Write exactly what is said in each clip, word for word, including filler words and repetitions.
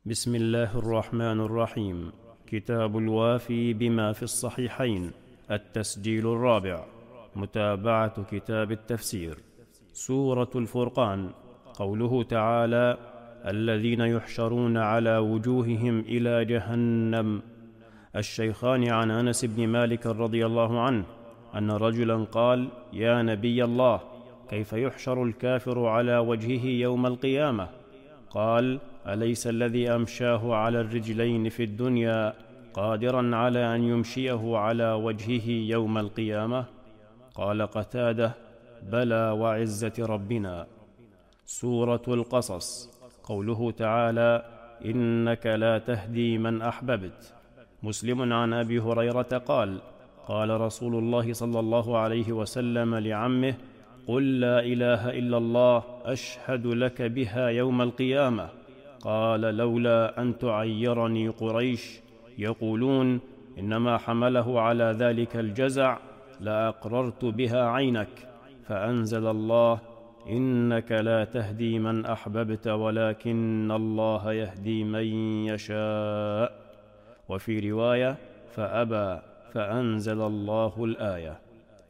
بسم الله الرحمن الرحيم. كتاب الوافي بما في الصحيحين، التسجيل الرابع، متابعة كتاب التفسير. سورة الفرقان. قوله تعالى: الذين يحشرون على وجوههم إلى جهنم. الشيخان عن أنس بن مالك رضي الله عنه أن رجلا قال: يا نبي الله، كيف يحشر الكافر على وجهه يوم القيامة؟ قال: أليس الذي أمشاه على الرجلين في الدنيا قادرا على أن يمشيه على وجهه يوم القيامة؟ قال قتادة: بلى وعزة ربنا. سورة القصص. قوله تعالى: إنك لا تهدي من أحببت. مسلم عن أبي هريرة قال: قال رسول الله صلى الله عليه وسلم لعمه: قل لا إله إلا الله أشهد لك بها يوم القيامة. قال: لولا أن تعيرني قريش يقولون إنما حمله على ذلك الجزع لأقررت بها عينك. فأنزل الله: إنك لا تهدي من أحببت ولكن الله يهدي من يشاء. وفي رواية: فأبى، فأنزل الله الآية.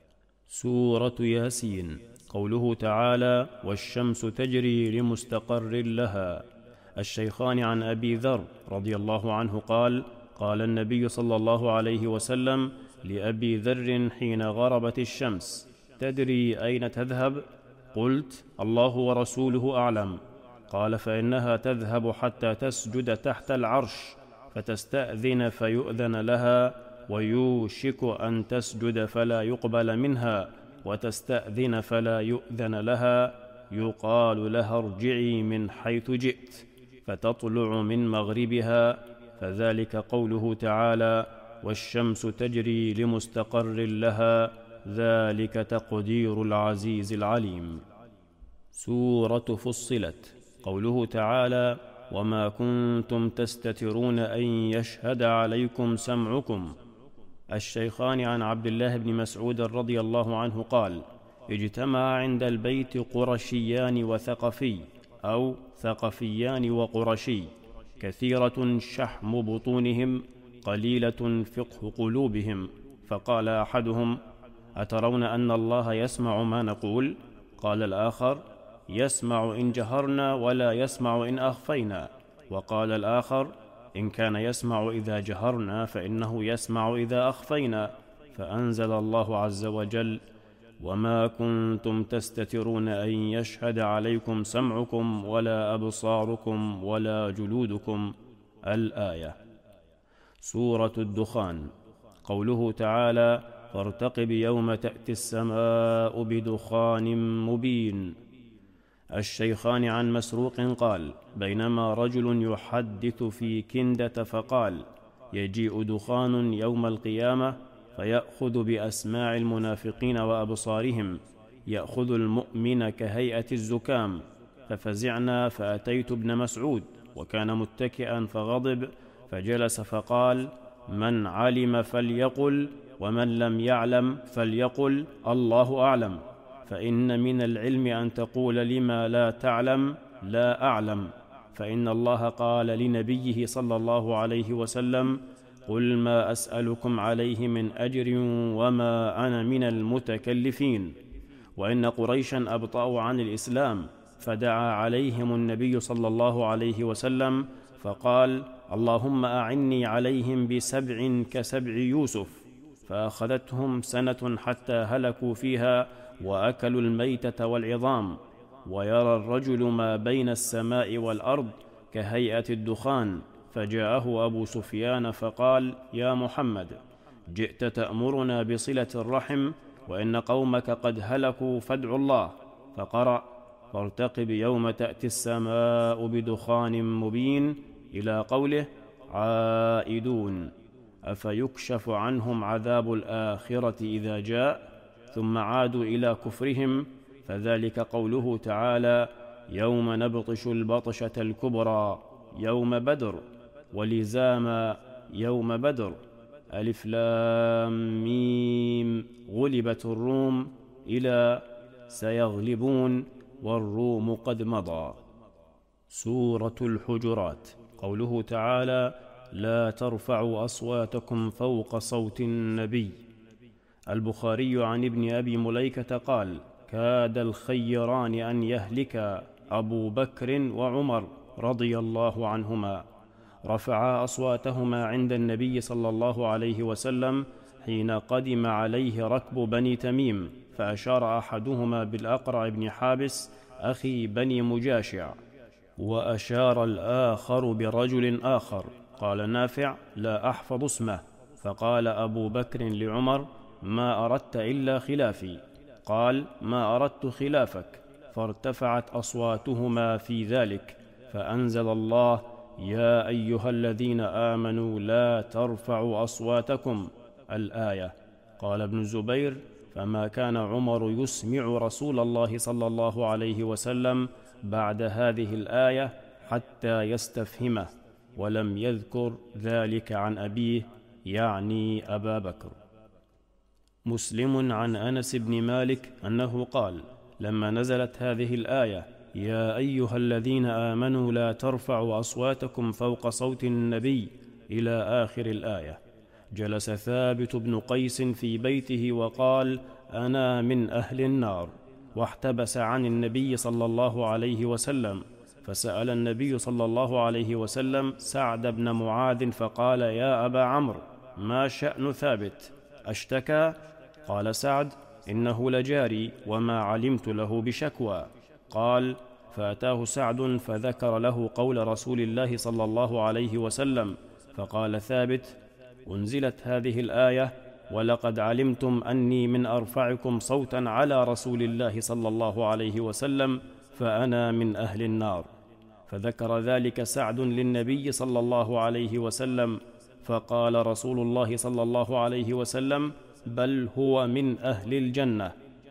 سورة ياسين. قوله تعالى: والشمس تجري لمستقر لها. الشيخان عن أبي ذر رضي الله عنه قال: قال النبي صلى الله عليه وسلم لأبي ذر حين غربت الشمس: تدري أين تذهب؟ قلت: الله ورسوله أعلم. قال: فإنها تذهب حتى تسجد تحت العرش فتستأذن فيؤذن لها، ويوشك أن تسجد فلا يقبل منها، وتستأذن فلا يؤذن لها، يقال لها ارجعي من حيث جئت، فتطلع من مغربها. فذلك قوله تعالى: والشمس تجري لمستقر لها، ذلك تقدير العزيز العليم. سورة فصلت. قوله تعالى: وما كنتم تستترون أن يشهد عليكم سمعكم. الشيخان عن عبد الله بن مسعود رضي الله عنه قال: اجتمع عند البيت قرشيان وثقفي، أو ثقفيان وقرشي، كثيرة شحم بطونهم قليلة فقه قلوبهم. فقال أحدهم: أترون أن الله يسمع ما نقول؟ قال الآخر: يسمع إن جهرنا ولا يسمع إن أخفينا. وقال الآخر: إن كان يسمع إذا جهرنا فإنه يسمع إذا أخفينا. فأنزل الله عز وجل: وما كنتم تستترون أن يشهد عليكم سمعكم ولا أبصاركم ولا جلودكم. الآية. سورة الدخان. قوله تعالى: فارتقب يوم تأتي السماء بدخان مبين. الشيخان عن مسروق قال: بينما رجل يحدث في كندة فقال: يجيء دخان يوم القيامة فيأخذ بأسماع المنافقين وأبصارهم، يأخذ المؤمن كهيئة الزكام. ففزعنا فأتيت ابن مسعود وكان متكئا فغضب، فجلس فقال: من علم فليقل، ومن لم يعلم فليقل الله أعلم. فإن من العلم أن تقول لما لا تعلم لا أعلم. فإن الله قال لنبيه صلى الله عليه وسلم: قل ما أسألكم عليه من أجر وما أنا من المتكلفين. وإن قريشا أبطأوا عن الإسلام، فدعا عليهم النبي صلى الله عليه وسلم فقال: اللهم أعني عليهم بسبع كسبع يوسف. فأخذتهم سنة حتى هلكوا فيها وأكلوا الميتة والعظام. ويرى الرجل ما بين السماء والأرض كهيئة الدخان. فجاءه أبو سفيان فقال: يا محمد، جئت تأمرنا بصلة الرحم وإن قومك قد هلكوا فادعوا الله. فقرأ: فارتقب يوم تأتي السماء بدخان مبين إلى قوله: عائدون. أفيكشف عنهم عذاب الآخرة إذا جاء ثم عادوا إلى كفرهم. فذلك قوله تعالى: يوم نبطش البطشة الكبرى يوم بدر. ولزام يوم بدر. ألف لام ميم. غلبت الروم إلى سيغلبون والروم قد مضى. سورة الحجرات. قوله تعالى: لا ترفعوا أصواتكم فوق صوت النبي. البخاري عن ابن أبي مليكة قال: كاد الخيران أن يهلكا أبو بكر وعمر رضي الله عنهما، رفعا أصواتهما عند النبي صلى الله عليه وسلم حين قدم عليه ركب بني تميم، فأشار أحدهما بالأقرع بن حابس أخي بني مجاشع، وأشار الآخر برجل آخر. قال نافع: لا أحفظ اسمه. فقال أبو بكر لعمر: ما أردت إلا خلافي. قال: ما أردت خلافك. فارتفعت أصواتهما في ذلك، فأنزل الله: يا أيها الذين آمنوا لا ترفعوا أصواتكم، الآية. قال ابن الزبير: فما كان عمر يسمع رسول الله صلى الله عليه وسلم بعد هذه الآية حتى يستفهمه، ولم يذكر ذلك عن أبيه، يعني أبا بكر. مسلم عن أنس بن مالك أنه قال: لما نزلت هذه الآية: يا أيها الذين آمنوا لا ترفعوا أصواتكم فوق صوت النبي، إلى آخر الآية، جلس ثابت بن قيس في بيته وقال: أنا من أهل النار، واحتبس عن النبي صلى الله عليه وسلم. فسأل النبي صلى الله عليه وسلم سعد بن معاذ فقال: يا أبا عمرو، ما شأن ثابت؟ أشتكى؟ قال سعد: إنه لجاري وما علمت له بشكوى. قال: فأتاه سعد فذكر له قول رسول الله صلى الله عليه وسلم، فقال ثابت: أنزلت هذه الآية: ولقد علمتم أني من أرفعكم صوتا على رسول الله صلى الله عليه وسلم، فأنا من أهل النار. فذكر ذلك سعد للنبي صلى الله عليه وسلم، فقال رسول الله صلى الله عليه وسلم: بل هو من أهل الجنة.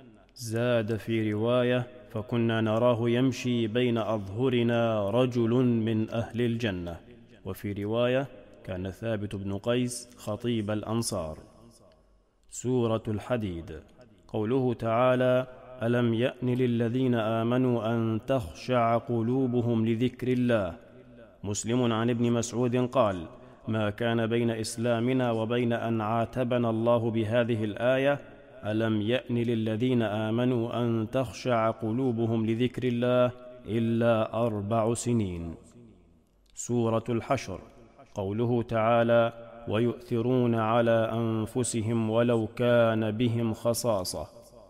زاد في رواية: فكنا نراه يمشي بين أظهرنا رجل من أهل الجنة. وفي رواية: كان ثابت بن قيس خطيب الأنصار. سورة الحديد. قوله تعالى: ألم يأن للذين آمنوا أن تخشع قلوبهم لذكر الله. مسلم عن ابن مسعود قال: ما كان بين إسلامنا وبين أن عاتبنا الله بهذه الآية: ألم يأن للذين آمنوا أن تخشع قلوبهم لذكر الله، إلا أربع سنين. سورة الحشر. قوله تعالى: ويؤثرون على أنفسهم ولو كان بهم خصاصة.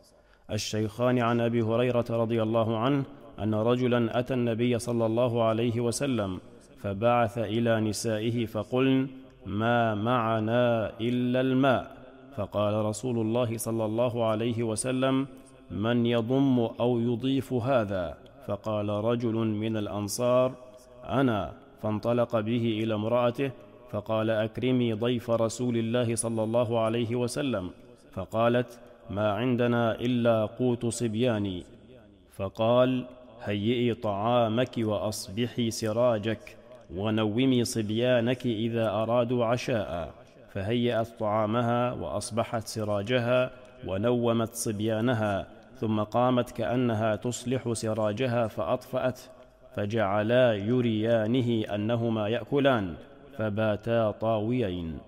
الشيخان عن أبي هريرة رضي الله عنه أن رجلا أتى النبي صلى الله عليه وسلم فبعث إلى نسائه فقلن: ما معنا إلا الماء. فقال رسول الله صلى الله عليه وسلم: من يضم أو يضيف هذا؟ فقال رجل من الأنصار: أنا. فانطلق به إلى امرأته فقال: أكرمي ضيف رسول الله صلى الله عليه وسلم. فقالت: ما عندنا إلا قوت صبياني. فقال: هيئي طعامك وأصبحي سراجك، ونومي صبيانك إذا أرادوا عشاء. فهيأت طعامها وأصبحت سراجها ونومت صبيانها، ثم قامت كأنها تصلح سراجها فأطفأت، فجعلا يريانه أنهما يأكلان، فباتا طاويين.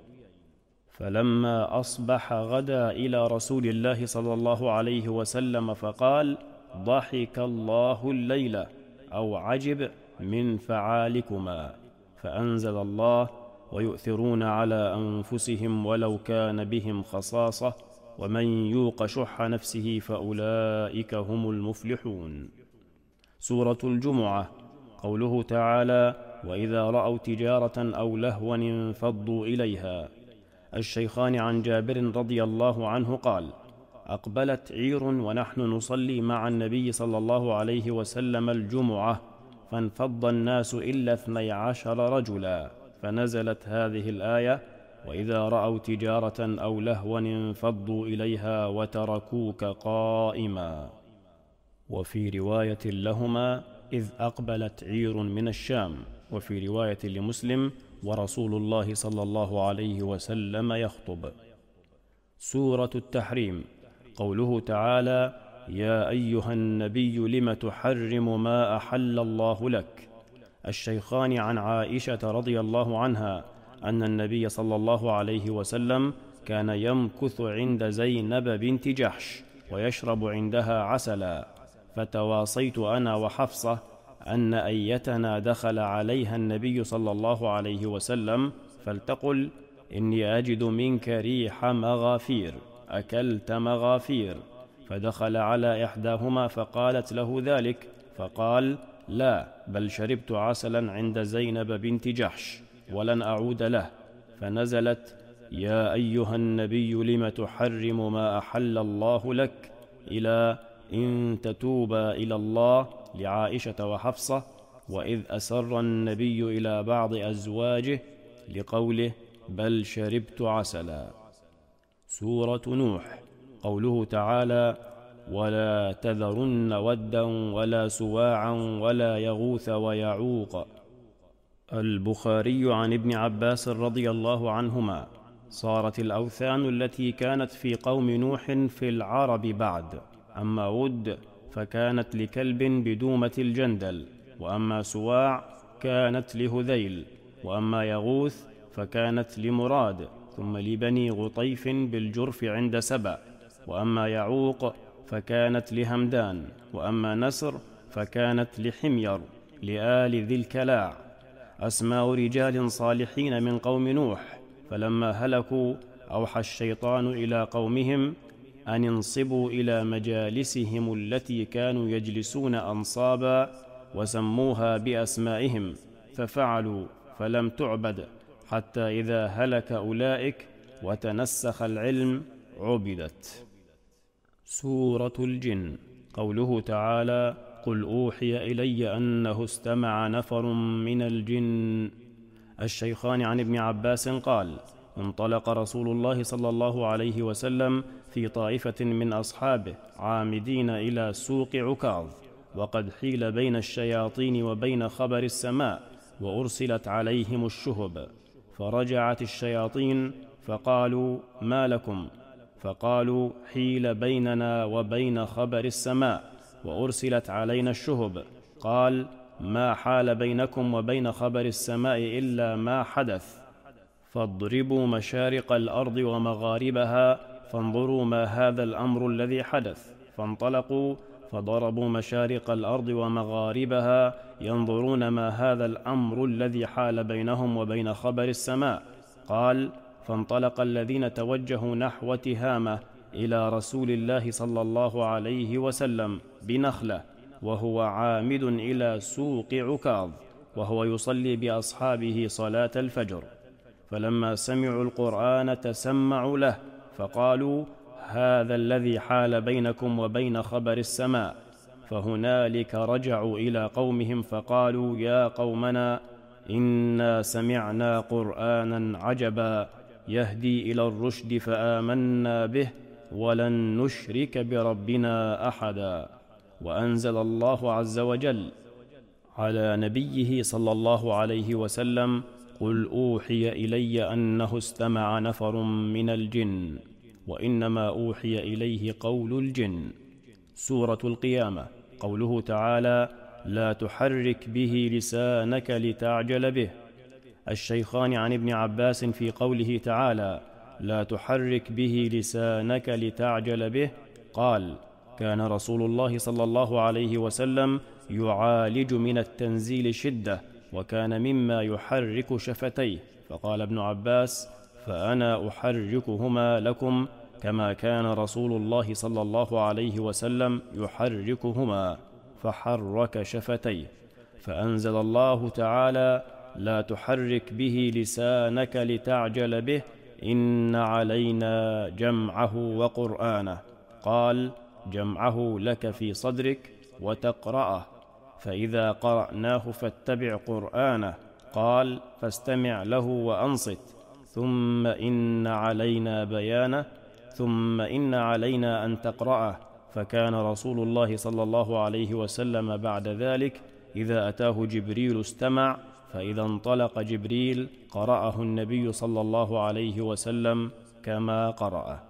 فلما أصبح غدا إلى رسول الله صلى الله عليه وسلم فقال: ضحك الله الليلة، أو عجب من فعالكما. فأنزل الله: ويؤثرون على أنفسهم ولو كان بهم خصاصة، ومن يوق شح نفسه فأولئك هم المفلحون. سورة الجمعة. قوله تعالى: وإذا رأوا تجارة أو لهوا انفضوا إليها. الشيخان عن جابر رضي الله عنه قال: أقبلت عير ونحن نصلي مع النبي صلى الله عليه وسلم الجمعة، فانفض الناس إلا اثني عشر رجلا، فنزلت هذه الآية: وإذا رأوا تجارة أو لهوا انفضوا إليها وتركوك قائما. وفي رواية لهما: إذ أقبلت عير من الشام. وفي رواية لمسلم: ورسول الله صلى الله عليه وسلم يخطب. سورة التحريم. قوله تعالى: يا أيها النبي لم تحرم ما أحل الله لك. الشيخان عن عائشة رضي الله عنها أن النبي صلى الله عليه وسلم كان يمكث عند زينب بنت جحش ويشرب عندها عسلا، فتواصيت أنا وحفصة أن أيتنا دخل عليها النبي صلى الله عليه وسلم فلتقل: إني أجد منك ريح مغافير، أكلت مغافير؟ فدخل على إحداهما فقالت له ذلك، فقال: لا، بل شربت عسلا عند زينب بنت جحش ولن أعود له. فنزلت: يا أيها النبي لم تحرم ما أحل الله لك، إلى إن تتوبا إلى الله، لعائشة وحفصة، وإذ أسر النبي إلى بعض أزواجه، لقوله: بل شربت عسلا. سورة نوح. قوله تعالى: ولا تذرن ودا ولا سواعا ولا يغوث ويعوق. البخاري عن ابن عباس رضي الله عنهما: صارت الأوثان التي كانت في قوم نوح في العرب بعد، أما ود فكانت لكلب بدومة الجندل، وأما سواع كانت لهذيل، وأما يغوث فكانت لمراد، ثم لبني غطيف بالجرف عند سبأ، وأما يعوق فكانت لهمدان، وأما نسر فكانت لحمير لآل ذي الكلاع، أسماء رجال صالحين من قوم نوح. فلما هلكوا أوحى الشيطان إلى قومهم أن انصبوا إلى مجالسهم التي كانوا يجلسون أنصابا، وسموها بأسمائهم، ففعلوا، فلم تعبد، حتى إذا هلك أولئك وتنسخ العلم عبدت. سورة الجن. قوله تعالى: قل أوحي إلي أنه استمع نفر من الجن. الشيخان عن ابن عباس قال: انطلق رسول الله صلى الله عليه وسلم في طائفة من أصحابه عامدين إلى سوق عكاظ، وقد حيل بين الشياطين وبين خبر السماء، وأرسلت عليهم الشهب. فرجعت الشياطين فقالوا: ما لكم؟ فقالوا: حيل بيننا وبين خبر السماء، وأرسلت علينا الشهب. قال: ما حال بينكم وبين خبر السماء إلا ما حدث، فاضربوا مشارق الأرض ومغاربها فانظروا ما هذا الأمر الذي حدث. فانطلقوا فضربوا مشارق الأرض ومغاربها ينظرون ما هذا الأمر الذي حال بينهم وبين خبر السماء. قال: فانطلق الذين توجهوا نحو تهامة إلى رسول الله صلى الله عليه وسلم بنخلة، وهو عامد إلى سوق عكاظ، وهو يصلي بأصحابه صلاة الفجر. فلما سمعوا القرآن تسمعوا له، فقالوا: هذا الذي حال بينكم وبين خبر السماء. فهنالك رجعوا إلى قومهم فقالوا: يا قومنا، إنا سمعنا قرآنا عجبا يهدي إلى الرشد فآمنا به ولن نشرك بربنا أحدا. وأنزل الله عز وجل على نبيه صلى الله عليه وسلم: قل أوحي إلي أنه استمع نفر من الجن، وإنما أوحي إليه قول الجن. سورة القيامة. قوله تعالى: لا تحرك به لسانك لتعجل به. الشيخان عن ابن عباس في قوله تعالى: لا تحرك به لسانك لتعجل به، قال: كان رسول الله صلى الله عليه وسلم يعالج من التنزيل شدة، وكان مما يحرك شفتيه. فقال ابن عباس: فأنا أحركهما لكم كما كان رسول الله صلى الله عليه وسلم يحركهما، فحرك شفتيه. فأنزل الله تعالى: لا تحرك به لسانك لتعجل به إن علينا جمعه وقرآنه. قال: جمعه لك في صدرك وتقرأه، فإذا قرأناه فاتبع قرآنه. قال: فاستمع له وأنصت، ثم إن علينا بيانه، ثم إن علينا أن تقرأه. فكان رسول الله صلى الله عليه وسلم بعد ذلك إذا أتاه جبريل استمع، فإذا انطلق جبريل قرأه النبي صلى الله عليه وسلم كما قرأه.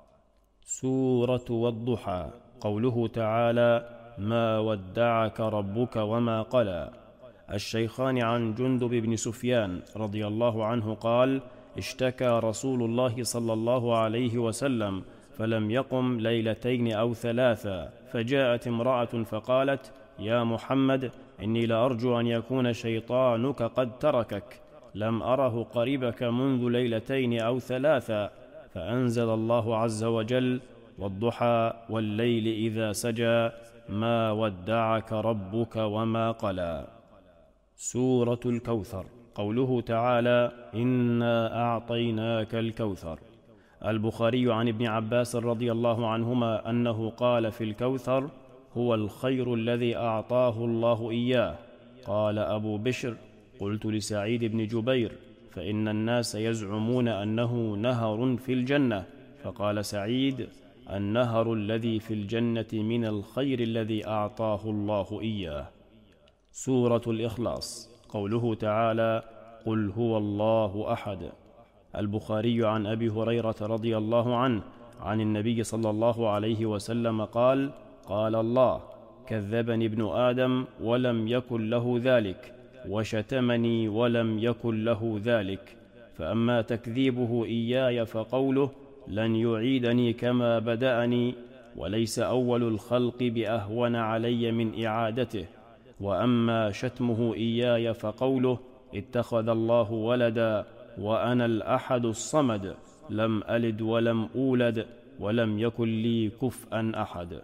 سورة والضحى. قوله تعالى: ما ودعك ربك وما قلى. الشيخان عن جندب بن سفيان رضي الله عنه قال: اشتكى رسول الله صلى الله عليه وسلم فلم يقم ليلتين أو ثلاثا، فجاءت امرأة فقالت: يا محمد، إني لأرجو أن يكون شيطانك قد تركك، لم أره قريبك منذ ليلتين أو ثلاثا. فأنزل الله عز وجل: والضحى والليل إذا سجى ما ودعك ربك وما قلى. سورة الكوثر. قوله تعالى: إنا أعطيناك الكوثر. البخاري عن ابن عباس رضي الله عنهما أنه قال في الكوثر: هو الخير الذي أعطاه الله إياه. قال أبو بشر: قلت لسعيد بن جبير: فإن الناس يزعمون أنه نهر في الجنة. فقال سعيد: النهر الذي في الجنة من الخير الذي أعطاه الله إياه. سورة الإخلاص. قوله تعالى: قل هو الله أحد. البخاري عن أبي هريرة رضي الله عنه عن النبي صلى الله عليه وسلم قال: قال الله: كذبني ابن آدم ولم يكن له ذلك، وشتمني ولم يكن له ذلك، فأما تكذيبه إياي فقوله: لن يعيدني كما بدأني، وليس أول الخلق بأهون علي من إعادته، وأما شتمه إياي فقوله: اتخذ الله ولدا وأنا الأحد الصمد، لم ألد ولم أولد ولم يكن لي كفءا أحد.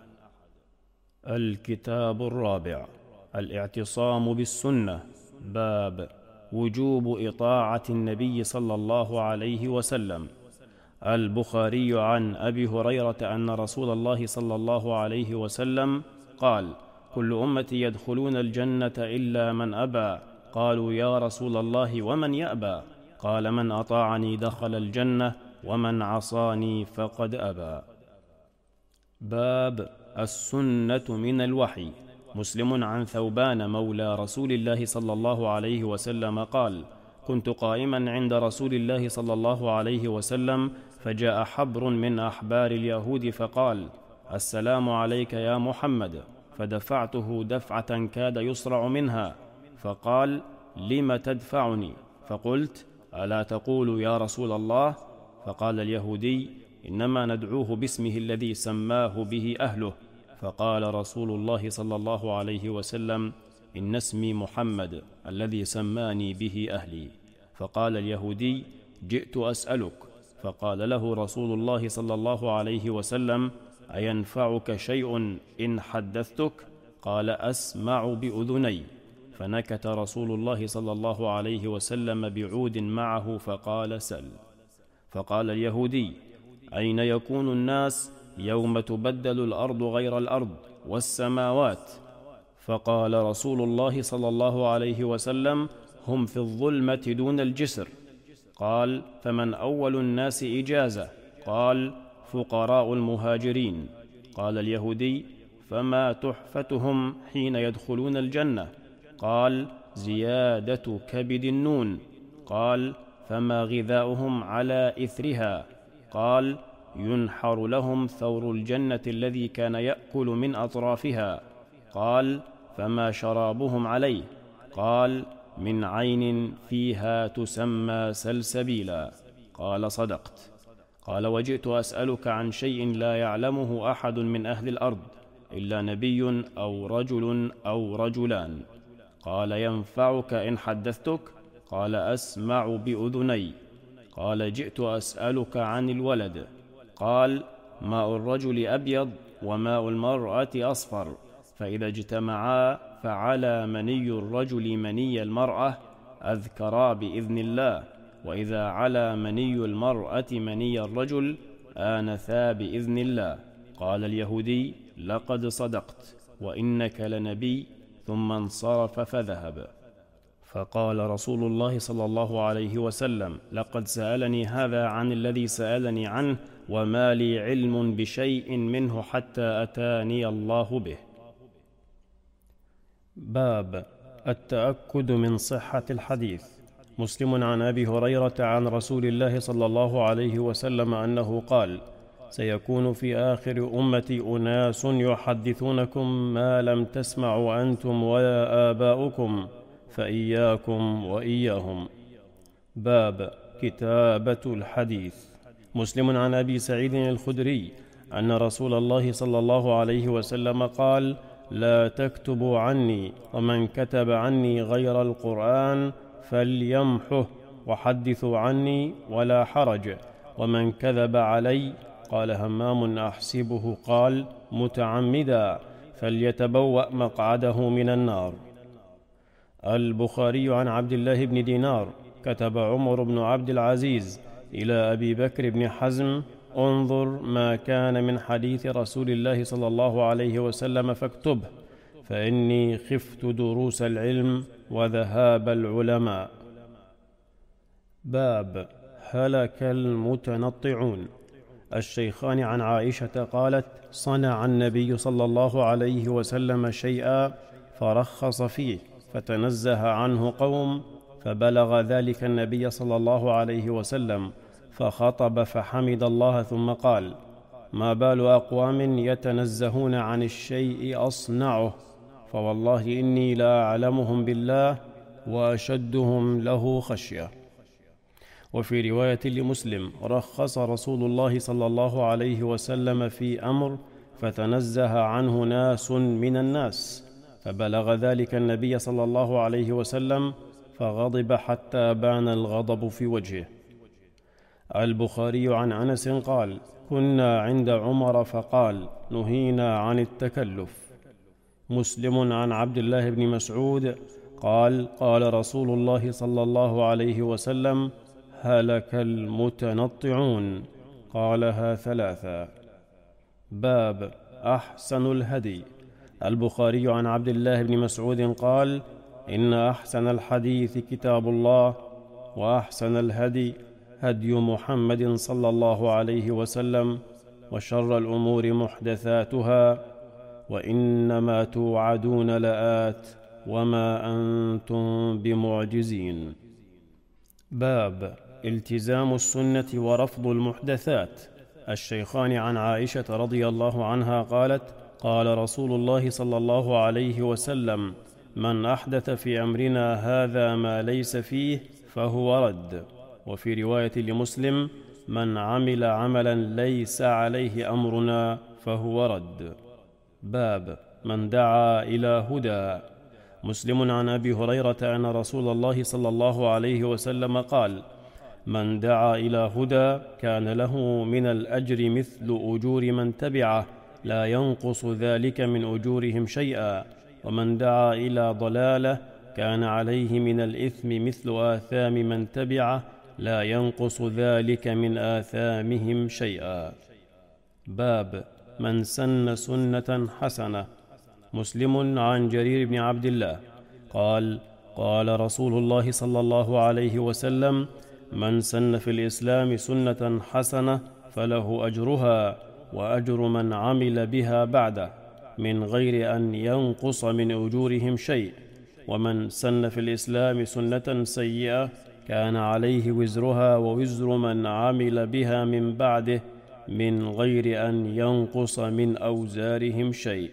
الكتاب الرابع: الاعتصام بالسنة. باب وجوب إطاعة النبي صلى الله عليه وسلم. البخاري عن أبي هريرة أن رسول الله صلى الله عليه وسلم قال: كل أمتي يدخلون الجنة إلا من أبى. قالوا: يا رسول الله ومن يأبى؟ قال: من أطاعني دخل الجنة، ومن عصاني فقد أبى. باب السنة من الوحي. مسلم عن ثوبان مولى رسول الله صلى الله عليه وسلم قال: كنت قائما عند رسول الله صلى الله عليه وسلم، فجاء حبر من أحبار اليهود فقال: السلام عليك يا محمد، فدفعته دفعة كاد يصرع منها، فقال: لم تدفعني؟ فقلت: ألا تقول يا رسول الله؟ فقال اليهودي: إنما ندعوه باسمه الذي سماه به أهله. فقال رسول الله صلى الله عليه وسلم: إن اسمي محمد الذي سماني به أهلي. فقال اليهودي: جئت أسألك. فقال له رسول الله صلى الله عليه وسلم: أينفعك شيء إن حدثتك؟ قال: أسمع بأذني. فنكت رسول الله صلى الله عليه وسلم بعود معه فقال: سل. فقال اليهودي: أين يكون الناس يوم تبدل الأرض غير الأرض والسماوات؟ فقال رسول الله صلى الله عليه وسلم: هم في الظلمة دون الجسر. قال: فمن أول الناس إجازة؟ قال: فقراء المهاجرين. قال اليهودي: فما تحفتهم حين يدخلون الجنة؟ قال: زيادة كبد النون. قال: فما غذاؤهم على إثرها؟ قال: ينحر لهم ثور الجنة الذي كان يأكل من أطرافها. قال: فما شرابهم عليه؟ قال: من عين فيها تسمى سلسبيلا. قال: صدقت. قال: وجئت أسألك عن شيء لا يعلمه أحد من أهل الأرض إلا نبي أو رجل أو رجلان. قال: ينفعك إن حدثتك؟ قال: أسمع بأذني. قال: جئت أسألك عن الولد. قال: ماء الرجل أبيض وماء المرأة أصفر، فإذا اجتمعا فعلى مني الرجل مني المرأة أذكرا بإذن الله، وإذا على مني المرأة مني الرجل آنثا بإذن الله. قال اليهودي: لقد صدقت، وإنك لنبي. ثم انصرف فذهب. فقال رسول الله صلى الله عليه وسلم: لقد سألني هذا عن الذي سألني عنه، وما لي علم بشيء منه حتى أتاني الله به. باب التأكد من صحة الحديث. مسلم عن أبي هريرة عن رسول الله صلى الله عليه وسلم أنه قال: سيكون في آخر أمتي أناس يحدثونكم ما لم تسمعوا أنتم ولا آباؤكم، فإياكم وإياهم. باب كتابة الحديث. مسلم عن أبي سعيد الخدري أن رسول الله صلى الله عليه وسلم قال: لا تكتبوا عني، ومن كتب عني غير القرآن فليمحه، وحدثوا عني ولا حرج، ومن كذب علي، قال همام أحسبه قال متعمدا، فليتبوأ مقعده من النار. البخاري عن عبد الله بن دينار: كتب عمر بن عبد العزيز إلى أبي بكر بن حزم: انظر ما كان من حديث رسول الله صلى الله عليه وسلم فاكتبه، فإني خفت دروس العلم وذهاب العلماء. باب هلك المتنطعون. الشيخان عن عائشة قالت: صنع النبي صلى الله عليه وسلم شيئا فرخص فيه، فتنزه عنه قوم، فبلغ ذلك النبي صلى الله عليه وسلم، فخطب فحمد الله ثم قال: ما بال أقوام يتنزهون عن الشيء أصنعه، فوالله إني لا أعلمهم بالله وأشدهم له خشية. وفي رواية لمسلم: رخص رسول الله صلى الله عليه وسلم في أمر فتنزه عنه ناس من الناس، فبلغ ذلك النبي صلى الله عليه وسلم، فغضب حتى بان الغضب في وجهه. البخاري عن أنس قال: كنا عند عمر فقال: نهينا عن التكلف. مسلم عن عبد الله بن مسعود قال: قال رسول الله صلى الله عليه وسلم: هلك المتنطعون. قالها ثلاثا. باب أحسن الهدي. البخاري عن عبد الله بن مسعود قال: إن أحسن الحديث كتاب الله، وأحسن الهدي هدي محمد صلى الله عليه وسلم، وشر الأمور محدثاتها، وإنما توعدون لآت، وما أنتم بمعجزين. باب التزام السنة ورفض المحدثات. الشيخان عن عائشة رضي الله عنها قالت: قال رسول الله صلى الله عليه وسلم: من أحدث في أمرنا هذا ما ليس فيه فهو رد. وفي رواية لمسلم: من عمل عملا ليس عليه أمرنا فهو رد. باب من دعا إلى هدى. مسلم عن أبي هريرة أن رسول الله صلى الله عليه وسلم قال: من دعا إلى هدى كان له من الأجر مثل أجور من تبعه، لا ينقص ذلك من أجورهم شيئا، ومن دعا إلى ضلالة كان عليه من الإثم مثل آثام من تبعه، لا ينقص ذلك من آثامهم شيئا. باب من سن سنة حسنة. مسلم عن جرير بن عبد الله قال: قال رسول الله صلى الله عليه وسلم: من سن في الإسلام سنة حسنة فله أجرها وأجر من عمل بها بعده، من غير أن ينقص من أجورهم شيء، ومن سن في الإسلام سنة سيئة كان عليه وزرها ووزر من عمل بها من بعده، من غير أن ينقص من أوزارهم شيء.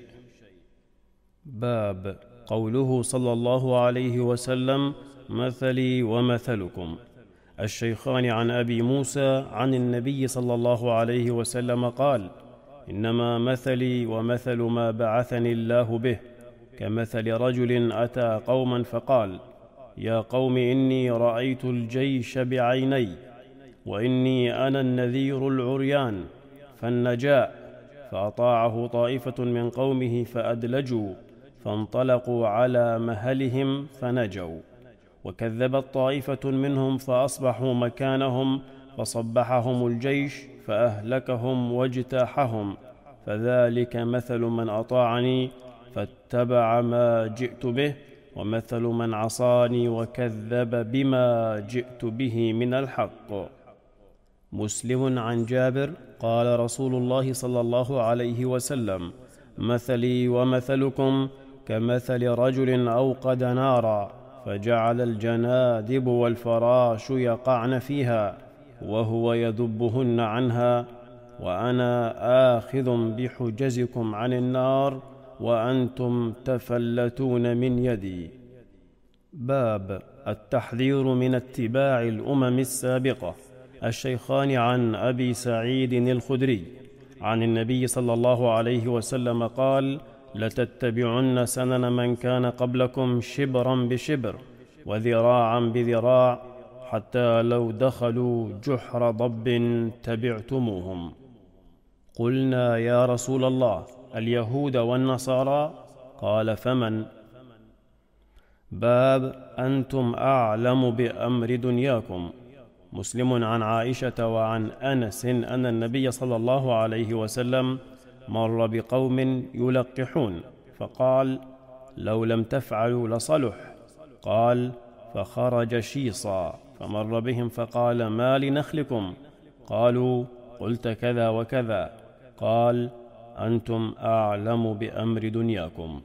باب قوله صلى الله عليه وسلم: مثلي ومثلكم. الشيخان عن أبي موسى عن النبي صلى الله عليه وسلم قال: إنما مثلي ومثل ما بعثني الله به كمثل رجل أتى قوما فقال: يا قوم إني رأيت الجيش بعيني، وإني أنا النذير العريان، فالنجاء. فأطاعه طائفة من قومه فأدلجوا، فانطلقوا على مهلهم فنجوا، وكذبت طائفة منهم فأصبحوا مكانهم، فصبحهم الجيش فأهلكهم واجتاحهم. فذلك مثل من أطاعني فاتبع ما جئت به، ومثل من عصاني وكذب بما جئت به من الحق. مسلم عن جابر قال: رسول الله صلى الله عليه وسلم: مثلي ومثلكم كمثل رجل أوقد نارا، فجعل الجنادب والفراش يقعن فيها، وهو يذبهن عنها، وأنا آخذ بحجزكم عن النار، وأنتم تفلتون من يدي. باب التحذير من اتباع الأمم السابقة. الشيخان عن أبي سعيد الخدري عن النبي صلى الله عليه وسلم قال: لتتبعن سنن من كان قبلكم شبرا بشبر وذراعا بذراع حتى لو دخلوا جحر ضب تبعتموهم. قلنا: يا رسول الله، اليهود والنصارى؟ قال: فمن؟ باب أنتم أعلم بأمر دنياكم. مسلم عن عائشة وعن أنس أن النبي صلى الله عليه وسلم مر بقوم يلقحون فقال: لو لم تفعلوا لصلح. قال: فخرج شيصا فمر بهم فقال: ما لنخلكم؟ قالوا: قلت كذا وكذا. قال: أنتم أعلم بأمر دنياكم.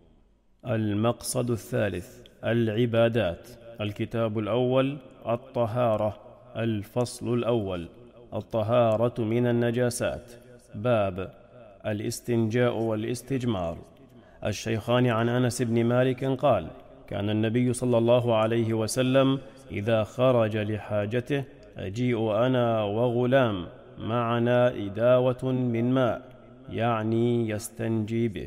المقصد الثالث: العبادات. الكتاب الأول: الطهارة. الفصل الأول: الطهارة من النجاسات. باب الاستنجاء والاستجمار. الشيخان عن أنس بن مالك قال: كان النبي صلى الله عليه وسلم إذا خرج لحاجته أجيء أنا وغلام معنا إداوة من ماء، يعني يستنجي به.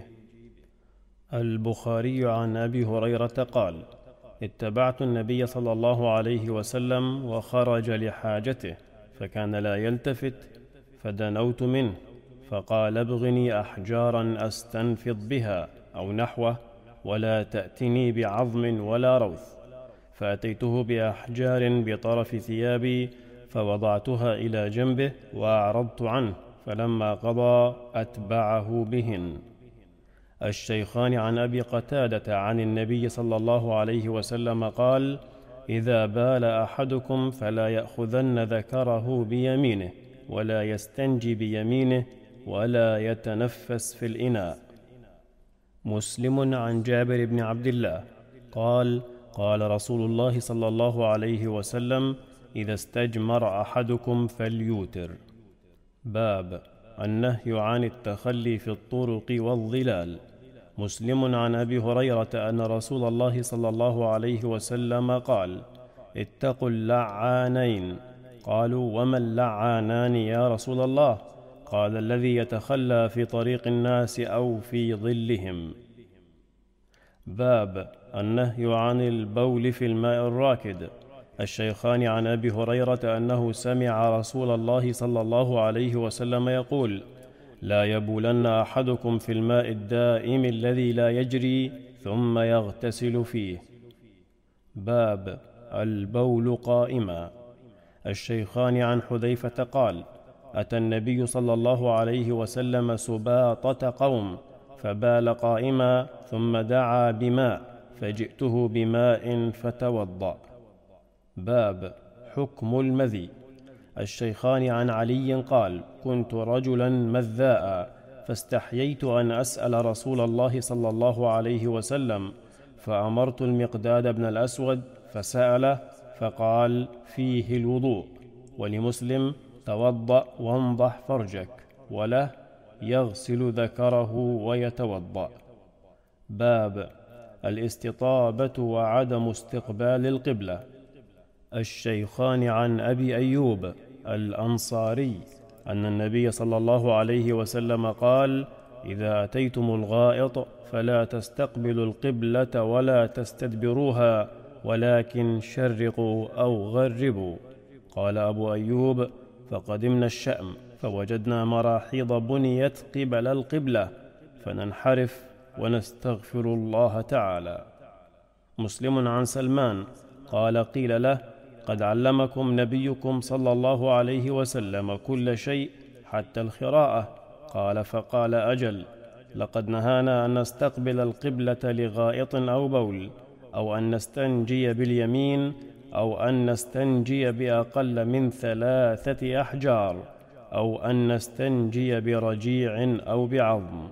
البخاري عن أبي هريرة قال: اتبعت النبي صلى الله عليه وسلم وخرج لحاجته فكان لا يلتفت، فدنوت منه فقال: ابغني أحجارا أستنفض بها أو نحوه، ولا تأتني بعظم ولا روث. فأتيته بأحجار بطرف ثيابي فوضعتها إلى جنبه وأعرضت عنه، فلما قضى أتبعه بهن. الشيخان عن أبي قتادة عن النبي صلى الله عليه وسلم قال: إذا بال أحدكم فلا يأخذن ذكره بيمينه ولا يستنجي بيمينه ولا يتنفس في الإناء. مسلم عن جابر بن عبد الله قال: قال رسول الله صلى الله عليه وسلم: إذا استجمر أحدكم فليوتر. باب النهي عن التخلي في الطرق والظلال. مسلم عن أبي هريرة أن رسول الله صلى الله عليه وسلم قال: اتقوا اللعانين. قالوا: وما اللعانان يا رسول الله؟ قال: الذي يتخلى في طريق الناس أو في ظلهم. باب النهي عن البول في الماء الراكد. الشيخان عن أبي هريرة أنه سمع رسول الله صلى الله عليه وسلم يقول: لا يبولن أحدكم في الماء الدائم الذي لا يجري ثم يغتسل فيه. باب البول قائما. الشيخان عن حذيفة قال: أتى النبي صلى الله عليه وسلم سباطة قوم فبال قائما ثم دعا بماء فجئته بماء فتوضأ. باب حكم المذي. الشيخان عن علي قال: كنت رجلا مذاء فاستحييت أن أسأل رسول الله صلى الله عليه وسلم، فأمرت المقداد بن الأسود فسأله فقال: فيه الوضوء. ولمسلم: توضأ وانضح فرجك. وله: يغسل ذكره ويتوضأ. باب الاستطابة وعدم استقبال القبلة. الشيخان عن أبي أيوب الأنصاري أن النبي صلى الله عليه وسلم قال: إذا أتيتم الغائط فلا تستقبلوا القبلة ولا تستدبروها، ولكن شرقوا أو غربوا. قال أبو أيوب: فقدمنا الشأم فوجدنا مراحيض بنيت قبل القبلة فننحرف ونستغفر الله تعالى. مسلم عن سلمان قال: قيل له: قد علمكم نبيكم صلى الله عليه وسلم كل شيء حتى الخراءة. قال: فقال: أجل، لقد نهانا أن نستقبل القبلة لغائط أو بول، أو أن نستنجي باليمين، أو أن نستنجي بأقل من ثلاثة أحجار، أو أن نستنجي برجيع أو بعظم.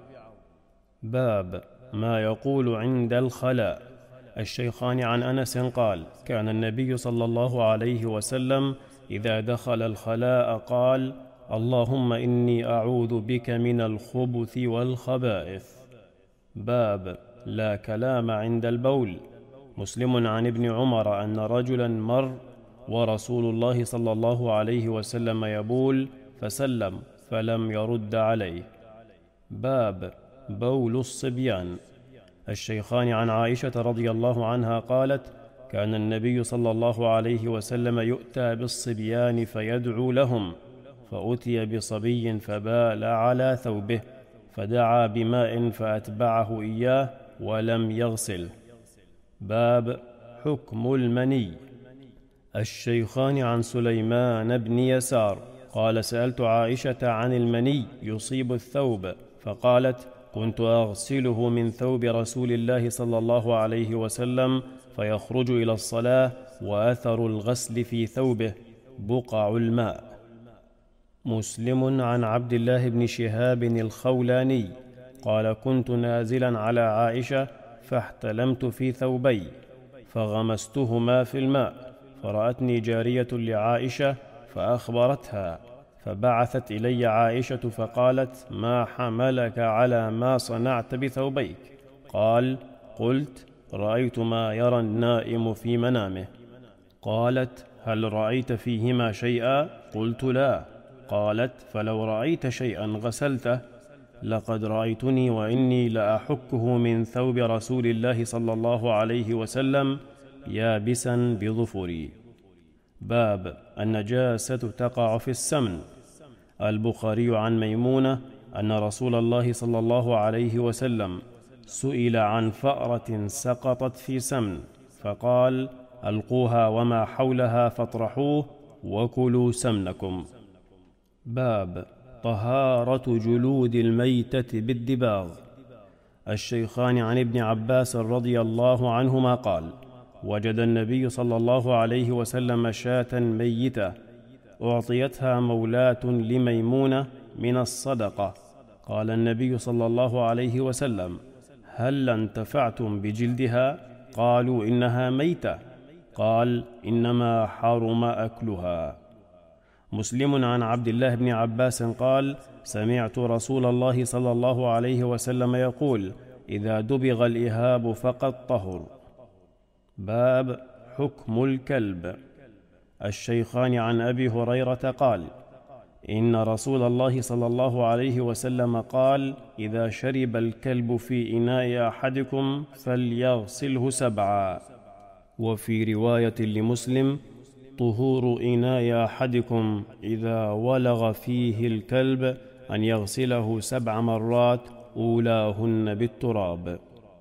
باب ما يقول عند الخلاء. الشيخان عن أنس قال: كان النبي صلى الله عليه وسلم إذا دخل الخلاء قال: اللهم إني أعوذ بك من الخبث والخبائث. باب لا كلام عند البول. مسلم عن ابن عمر أن رجلا مر ورسول الله صلى الله عليه وسلم يبول فسلم فلم يرد عليه. باب بول الصبيان. الشيخان عن عائشة رضي الله عنها قالت: كان النبي صلى الله عليه وسلم يؤتى بالصبيان فيدعو لهم، فأتي بصبي فبال على ثوبه، فدعا بماء فأتبعه إياه ولم يغسل. باب حكم المني. الشيخان عن سليمان بن يسار قال: سألت عائشة عن المني يصيب الثوب، فقالت: كنت أغسله من ثوب رسول الله صلى الله عليه وسلم فيخرج إلى الصلاة، وأثر الغسل في ثوبه بقع الماء. مسلم عن عبد الله بن شهاب الخولاني قال: كنت نازلا على عائشة فاحتلمت في ثوبي فغمستهما في الماء، فرأتني جارية لعائشة فأخبرتها، فبعثت إلي عائشة فقالت: ما حملك على ما صنعت بثوبيك؟ قال: قلت: رأيت ما يرى النائم في منامه. قالت: هل رأيت فيهما شيئا؟ قلت: لا. قالت: فلو رأيت شيئا غسلته. لقد رأيتني وإني لأحكه من ثوب رسول الله صلى الله عليه وسلم يابسا بظفري. باب النجاسة تقع في السمن. البخاري عن ميمونة أن رسول الله صلى الله عليه وسلم سئل عن فأرة سقطت في سمن، فقال: ألقوها وما حولها فاطرحوه وكلوا سمنكم. باب طهارة جلود الميتة بالدباغ. الشيخان عن ابن عباس رضي الله عنهما قال: وجد النبي صلى الله عليه وسلم شاة ميتة أعطيتها مولاة لميمونة من الصدقة. قال النبي صلى الله عليه وسلم: هل انتفعتم بجلدها؟ قالوا: إنها ميتة. قال: إنما حرم أكلها. مسلم عن عبد الله بن عباس قال: سمعت رسول الله صلى الله عليه وسلم يقول: إذا دبغ الإهاب فقد طهر. باب حكم الكلب. الشيخان عن أبي هريرة قال: إن رسول الله صلى الله عليه وسلم قال: إذا شرب الكلب في إناء أحدكم فليغسله سبعا. وفي رواية لمسلم: طهور إناء أحدكم إذا ولغ فيه الكلب أن يغسله سبع مرات أولاهن بالتراب.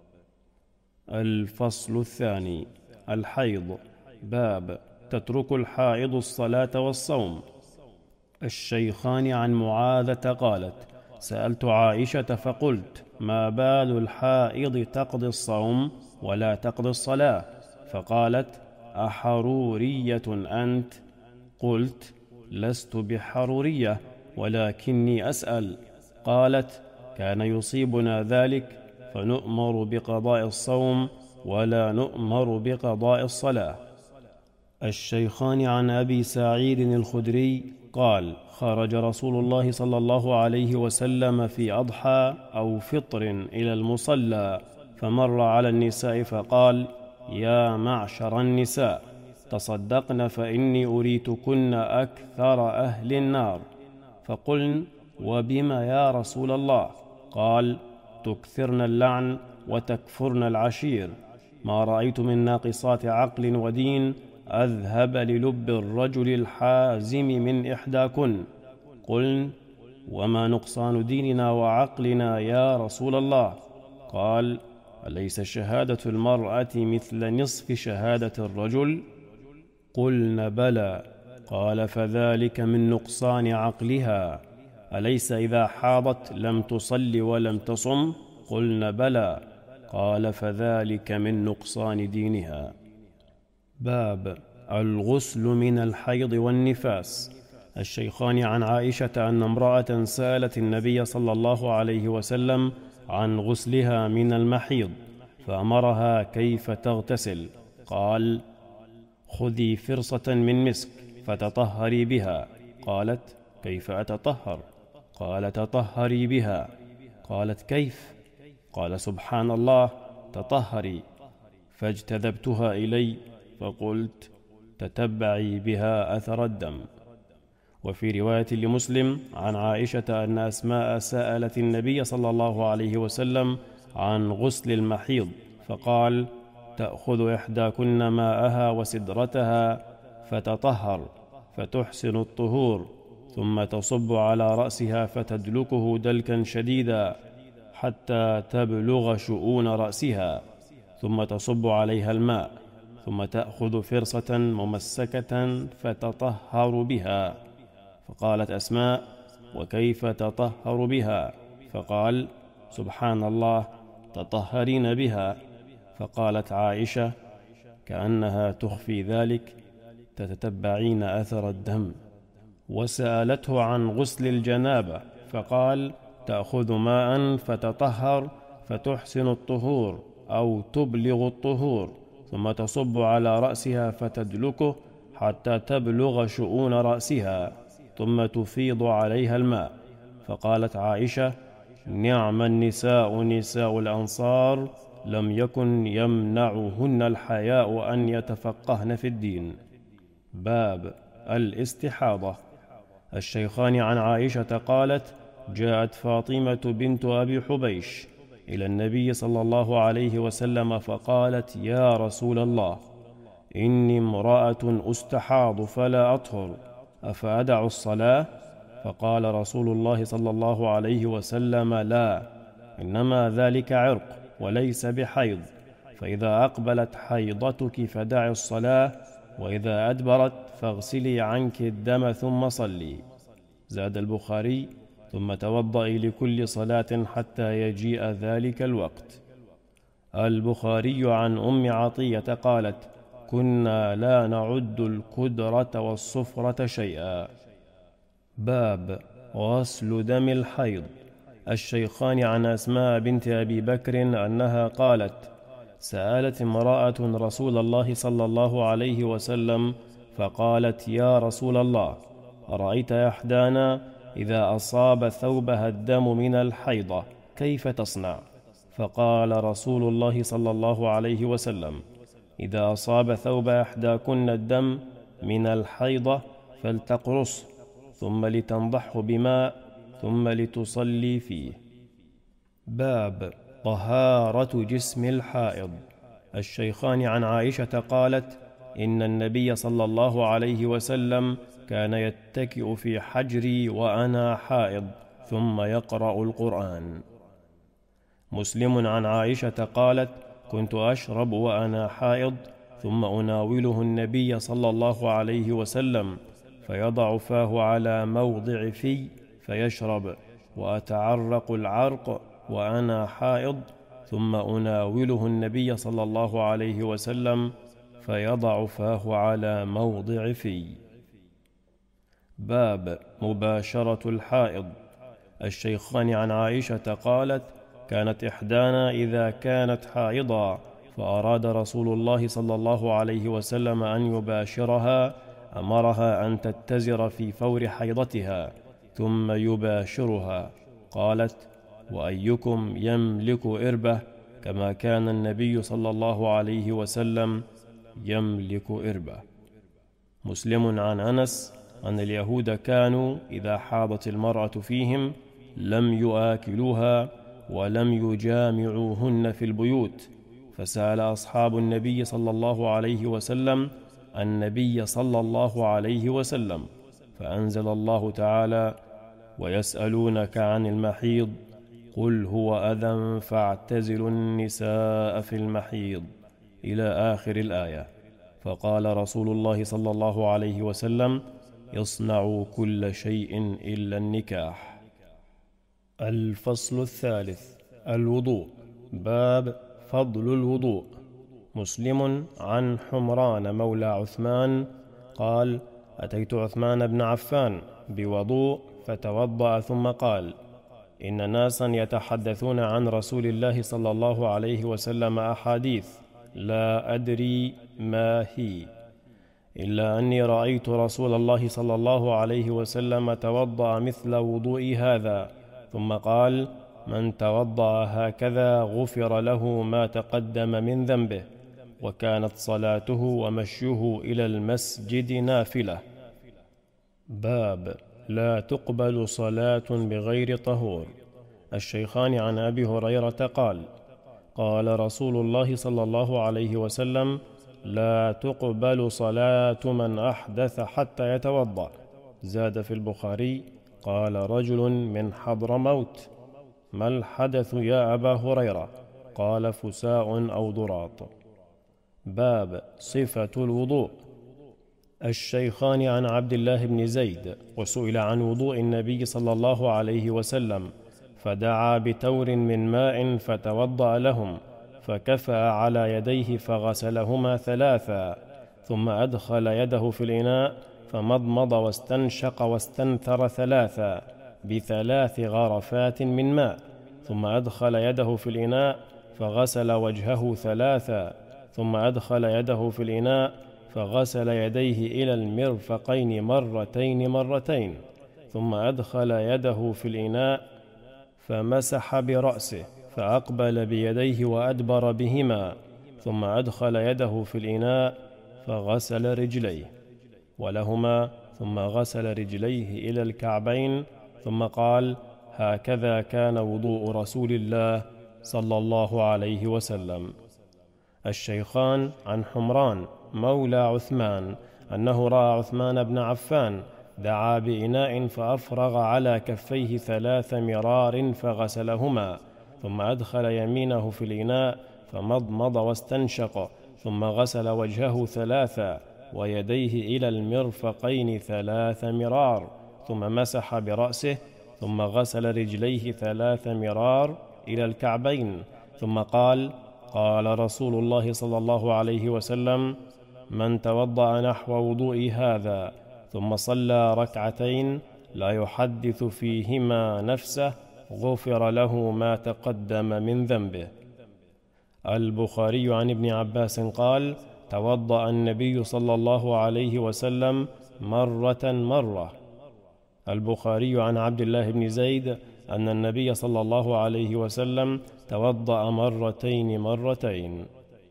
الفصل الثاني: الحيض. باب تترك الحائض الصلاة والصوم. الشيخان عن معاذة قالت: سألت عائشة فقلت: ما بال الحائض تقضي الصوم ولا تقضي الصلاة؟ فقالت: أحرورية أنت؟ قلت: لست بحرورية ولكني أسأل. قالت: كان يصيبنا ذلك فنؤمر بقضاء الصوم ولا نؤمر بقضاء الصلاة. الشيخان عن أبي سعيد الخدري قال: خرج رسول الله صلى الله عليه وسلم في أضحى أو فطر إلى المصلى، فمر على النساء فقال: يا معشر النساء، تصدقن فإني أريتكن أكثر أهل النار. فقلن: وبما يا رسول الله؟ قال: تكثرن اللعن وتكفرن العشير. ما رأيت من ناقصات عقل ودين أذهب للب الرجل الحازم من إحداكن. قلن: وما نقصان ديننا وعقلنا يا رسول الله؟ قال: أليس شهادة المرأة مثل نصف شهادة الرجل؟ قلن: بلى. قال: فذلك من نقصان عقلها. أليس إذا حاضت لم تصل ولم تصم؟ قلن: بلى. قال: فذلك من نقصان دينها. باب الغسل من الحيض والنفاس. الشيخان عن عائشة أن امرأة سألت النبي صلى الله عليه وسلم عن غسلها من المحيض، فأمرها كيف تغتسل. قال: خذي فرصة من مسك فتطهري بها. قالت: كيف أتطهر؟ قال: تطهري بها. قالت: كيف؟ قال: سبحان الله، تطهري. فاجتذبتها إلي فقلت: تتبعي بها أثر الدم. وفي رواية لمسلم عن عائشة أن أسماء سألت النبي صلى الله عليه وسلم عن غسل المحيض، فقال: تأخذ إحداكن ماءها وسدرتها فتطهر فتحسن الطهور، ثم تصب على رأسها فتدلكه دلكا شديدا حتى تبلغ شؤون رأسها، ثم تصب عليها الماء، ثم تأخذ فرصة ممسكة فتطهر بها. فقالت أسماء: وكيف تطهر بها؟ فقال: سبحان الله، تطهرين بها. فقالت عائشة: كأنها تخفي ذلك، تتتبعين أثر الدم. وسألته عن غسل الجنابة، فقال: تأخذ ماء فتطهر فتحسن الطهور أو تبلغ الطهور، ثم تصب على رأسها فتدلكه حتى تبلغ شؤون رأسها، ثم تفيض عليها الماء. فقالت عائشة: نعم النساء نساء الأنصار، لم يكن يمنعهن الحياء أن يتفقهن في الدين. باب الاستحاضة. الشيخان عن عائشة قالت: جاءت فاطمة بنت أبي حبيش إلى النبي صلى الله عليه وسلم فقالت: يا رسول الله، إني امرأة أستحاض فلا أطهر، أفأدع الصلاة؟ فقال رسول الله صلى الله عليه وسلم: لا، إنما ذلك عرق وليس بحيض، فإذا أقبلت حيضتك فدعي الصلاة، وإذا أدبرت فاغسلي عنك الدم ثم صلي. زاد البخاري: ثم توضئي لكل صلاة حتى يجيء ذلك الوقت. البخاري عن أم عطية قالت: كنا لا نعد الكدرة والصفرة شيئا. باب غسل دم الحيض. الشيخان عن أسماء بنت أبي بكر أنها قالت: سألت امرأة رسول الله صلى الله عليه وسلم فقالت: يا رسول الله، أرأيت إحدانا إذا أصاب ثوبها الدم من الحيضة كيف تصنع؟ فقال رسول الله صلى الله عليه وسلم: إذا أصاب ثوب إحداكن الدم من الحيضة فلتقرصه، ثم لتنضحه بماء، ثم لتصلي فيه. باب طهارة جسم الحائض. الشيخان عن عائشة قالت: إن النبي صلى الله عليه وسلم كان يتكئ في حجري وأنا حائض ثم يقرأ القرآن. مسلم عن عائشة قالت: كنت أشرب وأنا حائض ثم أناوله النبي صلى الله عليه وسلم فيضع فاه على موضع في فيشرب، وأتعرق العرق وأنا حائض ثم أناوله النبي صلى الله عليه وسلم فيضع فاه على موضع في. باب مباشرة الحائض. الشيخان عن عائشة قالت: كانت إحدانا إذا كانت حائضا فأراد رسول الله صلى الله عليه وسلم أن يباشرها أمرها أن تتزر في فور حيضتها ثم يباشرها. قالت: وأيكم يملك إربة كما كان النبي صلى الله عليه وسلم يملك إربة. مسلم عن أنس أن اليهود كانوا إذا حاضت المرأة فيهم لم يآكلوها ولم يجامعوهن في البيوت، فسأل أصحاب النبي صلى الله عليه وسلم النبي صلى الله عليه وسلم، فأنزل الله تعالى: ويسألونك عن المحيض قل هو أذى فاعتزلوا النساء في المحيض إلى آخر الآية. فقال رسول الله صلى الله عليه وسلم: يصنع كل شيء إلا النكاح. الفصل الثالث: الوضوء. باب فضل الوضوء. مسلم عن حمران مولى عثمان قال: أتيت عثمان بن عفان بوضوء فتوضأ ثم قال: إن ناسا يتحدثون عن رسول الله صلى الله عليه وسلم أحاديث لا أدري ما هي، إلا أني رأيت رسول الله صلى الله عليه وسلم توضأ مثل وضوء هذا، ثم قال: من توضأ هكذا غفر له ما تقدم من ذنبه. وكانت صلاته ومشيه إلى المسجد نافلة. باب لا تقبل صلاة بغير طهور. الشيخان عن أبي هريرة قال: قال رسول الله صلى الله عليه وسلم: لا تقبل صلاة من أحدث حتى يتوضأ. زاد في البخاري: قال رجل من حضرموت: ما الحدث يا أبا هريرة؟ قال: فساء أو ضراط. باب صفة الوضوء. الشيخان عن عبد الله بن زيد وسئل عن وضوء النبي صلى الله عليه وسلم، فدعا بتور من ماء فتوضأ لهم، فكفأ على يديه فغسلهما ثلاثا، ثم أدخل يده في الإناء فمضمض واستنشق واستنثر ثلاثا بثلاث غرفات من ماء، ثم أدخل يده في الإناء فغسل وجهه ثلاثا، ثم أدخل يده في الإناء فغسل يديه إلى المرفقين مرتين مرتين، ثم أدخل يده في الإناء فمسح برأسه فأقبل بيديه وأدبر بهما، ثم أدخل يده في الإناء فغسل رجليه ولهما، ثم غسل رجليه إلى الكعبين، ثم قال: هكذا كان وضوء رسول الله صلى الله عليه وسلم. الشيخان عن حمران مولى عثمان أنه رأى عثمان بن عفان دعا بإناء فأفرغ على كفيه ثلاث مرار فغسلهما، ثم أدخل يمينه في الإناء فمضمض واستنشق، ثم غسل وجهه ثلاثا ويديه إلى المرفقين ثلاث مرار، ثم مسح برأسه، ثم غسل رجليه ثلاث مرار إلى الكعبين، ثم قال: قال رسول الله صلى الله عليه وسلم: من توضأ نحو وضوء هذا ثم صلى ركعتين لا يحدث فيهما نفسه غفر له ما تقدم من ذنبه. البخاري عن ابن عباس قال: توضأ النبي صلى الله عليه وسلم مرة مرة. البخاري عن عبد الله بن زيد أن النبي صلى الله عليه وسلم توضأ مرتين مرتين.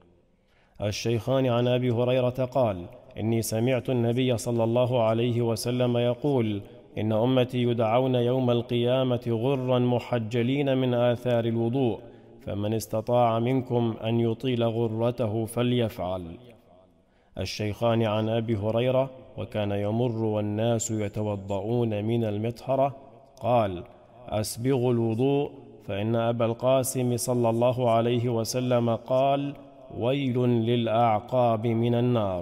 الشيخان عن أبي هريرة قال: إني سمعت النبي صلى الله عليه وسلم يقول: إن أمتي يدعون يوم القيامة غرا محجلين من آثار الوضوء، فمن استطاع منكم أن يطيل غرته فليفعل. الشيخان عن أبي هريرة: وكان يمر والناس يتوضؤون من المطهرة، قال: أسبغوا الوضوء، فإن أبا القاسم صلى الله عليه وسلم قال: ويل للأعقاب من النار.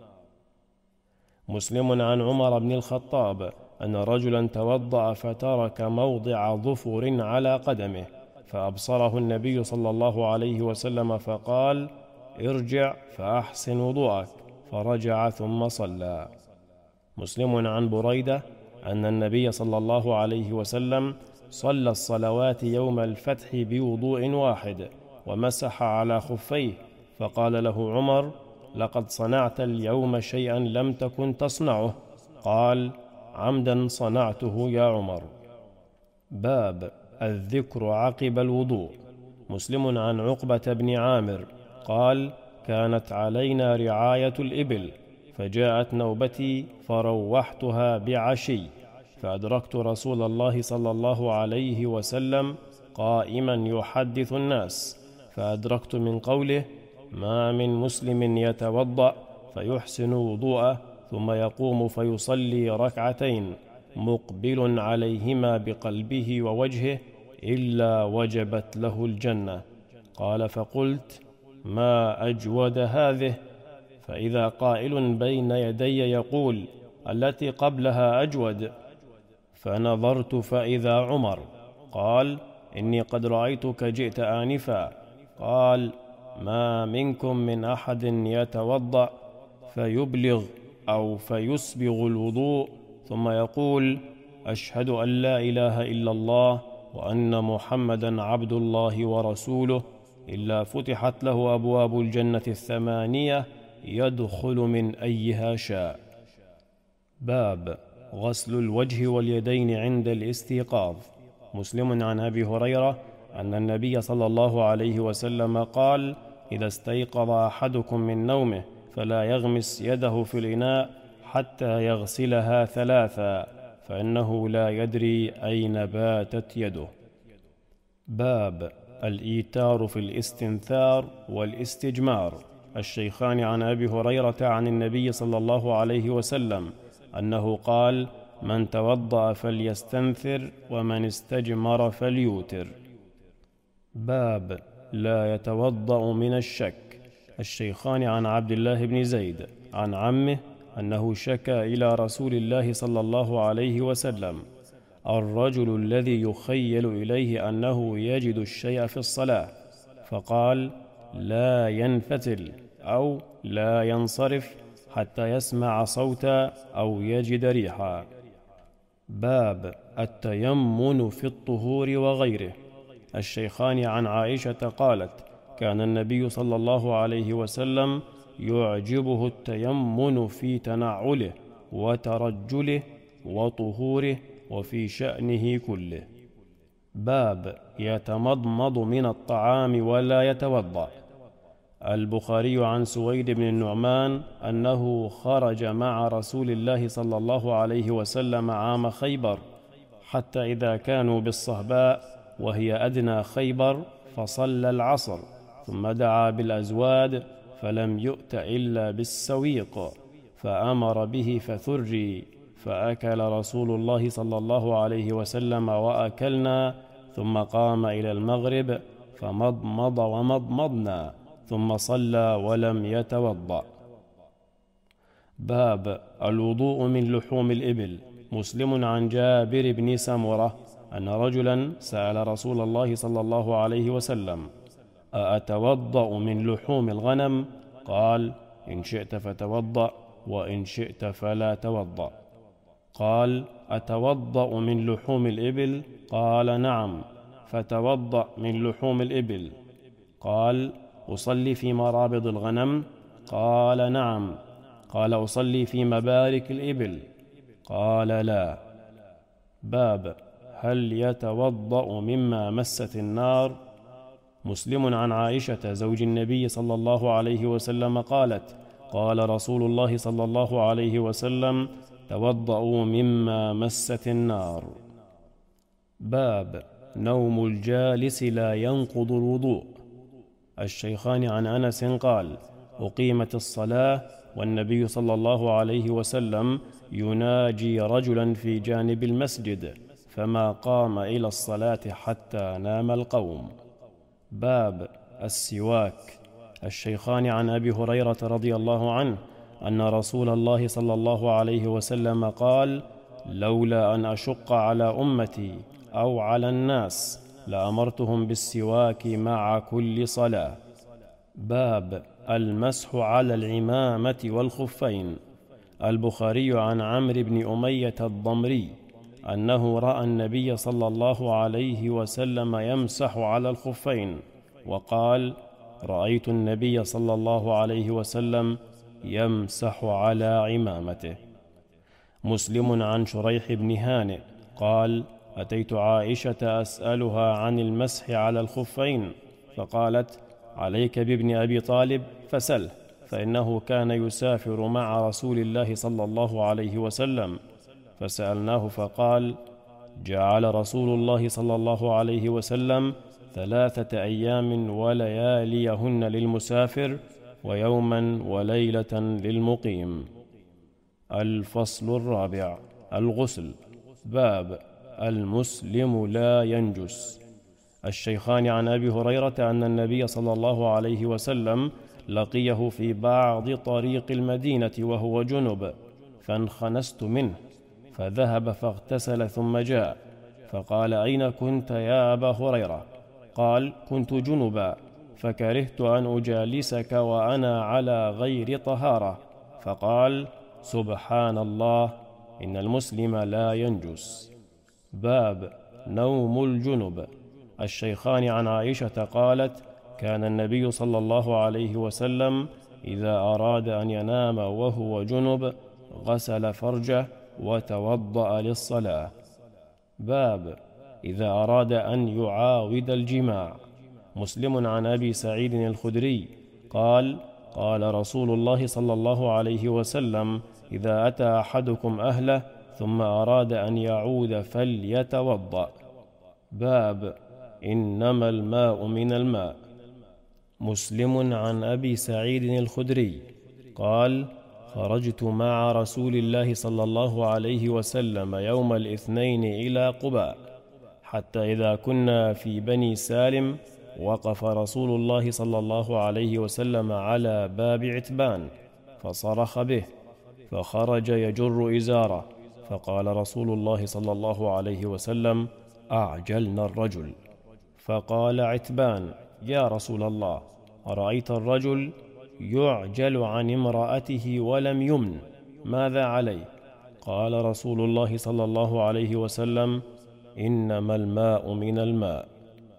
مسلم عن عمر بن الخطاب أن رجلا توضأ فترك موضع ظفر على قدمه، فأبصره النبي صلى الله عليه وسلم فقال: ارجع فأحسن وضوءك، فرجع ثم صلى. مسلم عن بريدة أن النبي صلى الله عليه وسلم صلى الصلوات يوم الفتح بوضوء واحد ومسح على خفيه، فقال له عمر: لقد صنعت اليوم شيئا لم تكن تصنعه. قال: عمدا صنعته يا عمر. باب الذكر عقب الوضوء. مسلم عن عقبة بن عامر قال: كانت علينا رعاية الإبل، فجاءت نوبتي فروحتها بعشي، فأدركت رسول الله صلى الله عليه وسلم قائما يحدث الناس، فأدركت من قوله: ما من مسلم يتوضأ فيحسن وضوءه ثم يقوم فيصلي ركعتين مقبل عليهما بقلبه ووجهه إلا وجبت له الجنة. قال: فقلت: ما أجود هذه؟ فإذا قائل بين يدي يقول: التي قبلها أجود. فنظرت فإذا عمر. قال: إني قد رأيتك جئت آنفا. قال: ما منكم من أحد يتوضأ فيبلغ أو فيسبغ الوضوء ثم يقول: أشهد أن لا إله إلا الله وأن محمدا عبد الله ورسوله، إلا فتحت له أبواب الجنة الثمانية يدخل من أيها شاء. باب غسل الوجه واليدين عند الاستيقاظ. مسلم عن أبي هريرة أن النبي صلى الله عليه وسلم قال: إذا استيقظ أحدكم من نومه فلا يغمس يده في الإناء حتى يغسلها ثلاثا، فإنه لا يدري أين باتت يده. باب الإيتار في الاستنثار والاستجمار. الشيخان عن أبي هريرة عن النبي صلى الله عليه وسلم أنه قال: من توضأ فليستنثر، ومن استجمر فليوتر. باب لا يتوضأ من الشك. الشيخان عن عبد الله بن زيد عن عمه أنه شكى إلى رسول الله صلى الله عليه وسلم الرجل الذي يخيل إليه أنه يجد الشيء في الصلاة، فقال: لا ينفتل أو لا ينصرف حتى يسمع صوتا أو يجد ريحا. باب التيمن في الطهور وغيره. الشيخان عن عائشة قالت: كان النبي صلى الله عليه وسلم يعجبه التيمن في تنعله وترجله وطهوره وفي شأنه كله. باب يتمضمض من الطعام ولا يتوضأ. البخاري عن سويد بن النعمان أنه خرج مع رسول الله صلى الله عليه وسلم عام خيبر، حتى إذا كانوا بالصهباء وهي أدنى خيبر فصلى العصر، ثم دعا بالأزواد فلم يؤت إلا بالسويق، فأمر به فثري، فأكل رسول الله صلى الله عليه وسلم وأكلنا، ثم قام إلى المغرب فمضمض ومضمضنا، ثم صلى ولم يتوضأ. باب الوضوء من لحوم الإبل. مسلم عن جابر بن سمرة أن رجلا سأل رسول الله صلى الله عليه وسلم: أأتوضأ من لحوم الغنم؟ قال: إن شئت فتوضأ، وإن شئت فلا توضأ. قال: أتوضأ من لحوم الإبل؟ قال: نعم. فتوضأ من لحوم الإبل. قال: أصلي في مرابض الغنم؟ قال: نعم. قال: أصلي في مبارك الإبل؟ قال: لا. باب هل يتوضأ مما مست النار؟ مسلم عن عائشة زوج النبي صلى الله عليه وسلم قالت: قال رسول الله صلى الله عليه وسلم: توضأوا مما مست النار. باب نوم الجالس لا ينقض الوضوء. الشيخان عن أنس قال: أقيمت الصلاة والنبي صلى الله عليه وسلم يناجي رجلا في جانب المسجد، فما قام إلى الصلاة حتى نام القوم. باب السواك. الشيخان عن أبي هريرة رضي الله عنه أن رسول الله صلى الله عليه وسلم قال: لولا أن أشق على أمتي أو على الناس لأمرتهم بالسواك مع كل صلاة. باب المسح على العمامة والخفين. البخاري عن عمرو بن أمية الضمري أنه رأى النبي صلى الله عليه وسلم يمسح على الخفين، وقال: رأيت النبي صلى الله عليه وسلم يمسح على عمامته. مسلم عن شريح بن هانئ قال: أتيت عائشة أسألها عن المسح على الخفين، فقالت: عليك بابن أبي طالب فسله، فإنه كان يسافر مع رسول الله صلى الله عليه وسلم. فسألناه فقال: جعل رسول الله صلى الله عليه وسلم ثلاثة أيام ولياليهن للمسافر، ويوما وليلة للمقيم. الفصل الرابع: الغسل. باب المسلم لا ينجس. الشيخان عن أبي هريرة أن النبي صلى الله عليه وسلم لقيه في بعض طريق المدينة وهو جنب، فانخنست منه، فذهب فاغتسل ثم جاء، فقال: أين كنت يا أبا هريرة؟ قال: كنت جنبا، فكرهت أن أجالسك وأنا على غير طهارة. فقال: سبحان الله، إن المسلم لا ينجس. باب نوم الجنب. الشيخان عن عائشة قالت: كان النبي صلى الله عليه وسلم إذا أراد أن ينام وهو جنب غسل فرجه وتوضأ للصلاة. باب إذا أراد أن يعاود الجماع. مسلم عن أبي سعيد الخدري قال: قال رسول الله صلى الله عليه وسلم: إذا أتى أحدكم أهله ثم أراد أن يعود فليتوضأ. باب إنما الماء من الماء. مسلم عن أبي سعيد الخدري قال: خرجت مع رسول الله صلى الله عليه وسلم يوم الاثنين إلى قباء، حتى إذا كنا في بني سالم وقف رسول الله صلى الله عليه وسلم على باب عتبان فصرخ به، فخرج يجر إزاره، فقال رسول الله صلى الله عليه وسلم: أعجلنا الرجل. فقال عتبان: يا رسول الله، أرأيت الرجل يعجل عن امرأته ولم يمن، ماذا عليه؟ قال رسول الله صلى الله عليه وسلم: إنما الماء من الماء.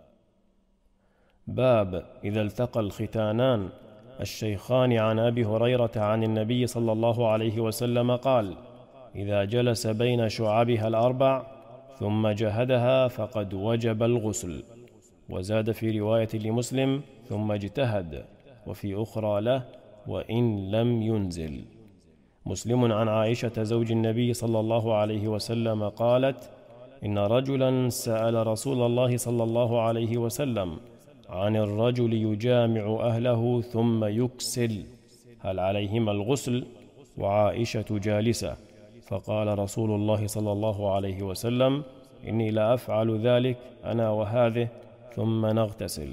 باب إذا التقى الختانان. الشيخان عن أبي هريرة عن النبي صلى الله عليه وسلم قال: إذا جلس بين شعبها الأربع ثم جهدها فقد وجب الغسل. وزاد في رواية لمسلم: ثم اجتهد، وفي أخرى له: وإن لم ينزل. مسلم عن عائشة زوج النبي صلى الله عليه وسلم قالت: إن رجلا سأل رسول الله صلى الله عليه وسلم عن الرجل يجامع أهله ثم يكسل، هل عليهما الغسل؟ وعائشة جالسة، فقال رسول الله صلى الله عليه وسلم: إني لا أفعل ذلك أنا وهذه، ثم نغتسل.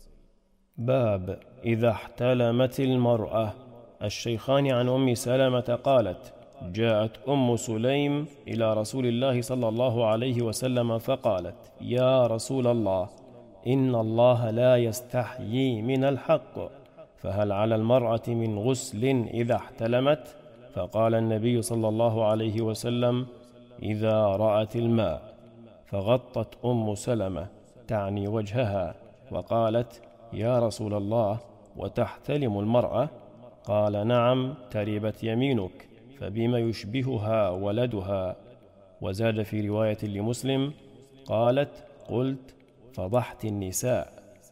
باب إذا احتلمت المرأة. الشيخان عن أم سلمة قالت: جاءت أم سليم إلى رسول الله صلى الله عليه وسلم فقالت: يا رسول الله، إن الله لا يستحيي من الحق، فهل على المرأة من غسل إذا احتلمت؟ فقال النبي صلى الله عليه وسلم: إذا رأت الماء. فغطت أم سلمة تعني وجهها وقالت: يا رسول الله، وتحتلم المرأة؟ قال: نعم، تربت يمينك، فبما يشبهها ولدها. وزاد في رواية لمسلم: قالت: قلت: فضحت النساء.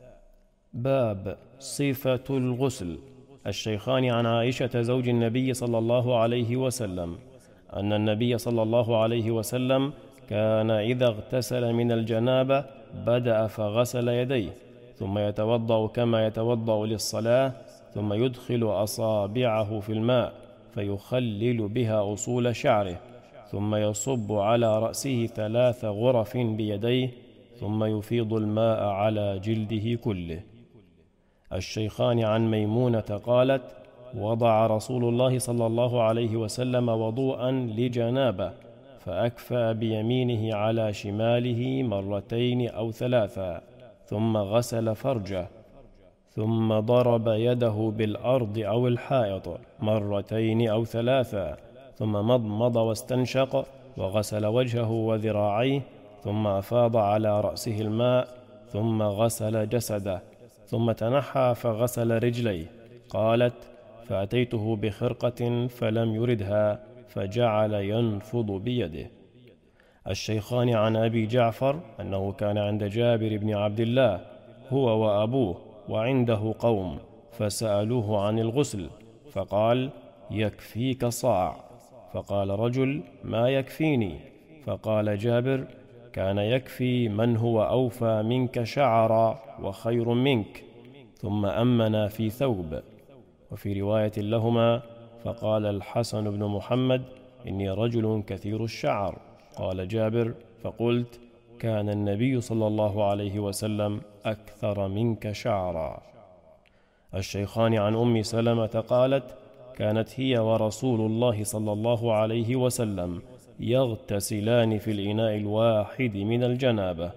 باب صفة الغسل. الشيخان عن عائشة زوج النبي صلى الله عليه وسلم أن النبي صلى الله عليه وسلم كان إذا اغتسل من الجنابة بدأ فغسل يديه، ثم يتوضأ كما يتوضأ للصلاة، ثم يدخل أصابعه في الماء فيخلل بها أصول شعره، ثم يصب على رأسه ثلاث غرف بيديه، ثم يفيض الماء على جلده كله. الشيخان عن ميمونة قالت: وضع رسول الله صلى الله عليه وسلم وضوءا لجنابه، فأكفأ بيمينه على شماله مرتين أو ثلاثا، ثم غسل فرجه، ثم ضرب يده بالأرض أو الحائط مرتين أو ثلاثا، ثم مضمض واستنشق، وغسل وجهه وذراعيه، ثم أفاض على رأسه الماء، ثم غسل جسده، ثم تنحى فغسل رجليه. قالت: فأتيته بخرقة فلم يردها، فجعل ينفض بيده. الشيخان عن أبي جعفر أنه كان عند جابر بن عبد الله هو وأبوه وعنده قوم، فسألوه عن الغسل، فقال: يكفيك صاع. فقال رجل: ما يكفيني؟ فقال جابر: كان يكفي من هو أوفى منك شعرا وخير منك. ثم أمنا في ثوب. وفي رواية لهما: فقال الحسن بن محمد: إني رجل كثير الشعر. قال جابر: فقلت: كان النبي صلى الله عليه وسلم أكثر منك شعرا. الشيخان عن أم سلمة قالت: كانت هي ورسول الله صلى الله عليه وسلم يغتسلان في الإناء الواحد من الجنابة.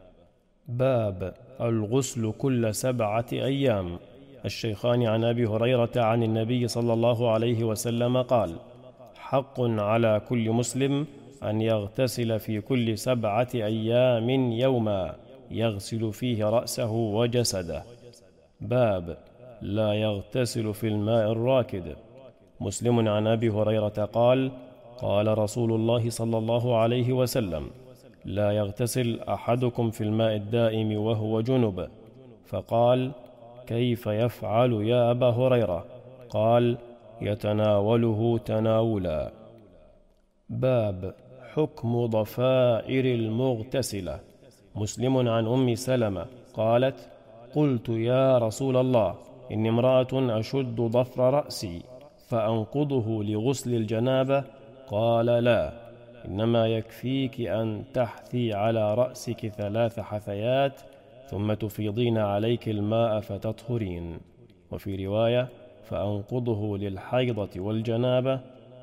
باب الغسل كل سبعة أيام. الشيخان عن أبي هريرة عن النبي صلى الله عليه وسلم قال: حق على كل مسلم أن يغتسل في كل سبعة أيام يوما يغسل فيه رأسه وجسده. باب لا يغتسل في الماء الراكد. مسلم عن أبي هريرة قال: قال رسول الله صلى الله عليه وسلم: لا يغتسل أحدكم في الماء الدائم وهو جنب، فقال: كيف يفعل يا أبا هريرة؟ قال: يتناوله تناولا. باب حكم ضفائر المغتسلة. مسلم عن أم سلمة قالت: قلت يا رسول الله، إني امرأة أشد ضفر رأسي فأنقضه لغسل الجنابة. قال: لا، إنما يكفيك أن تحثي على رأسك ثلاث حثيات ثم تفيضين عليك الماء فتطهرين. وفي رواية: فأنقضه للحيضة والجنابة.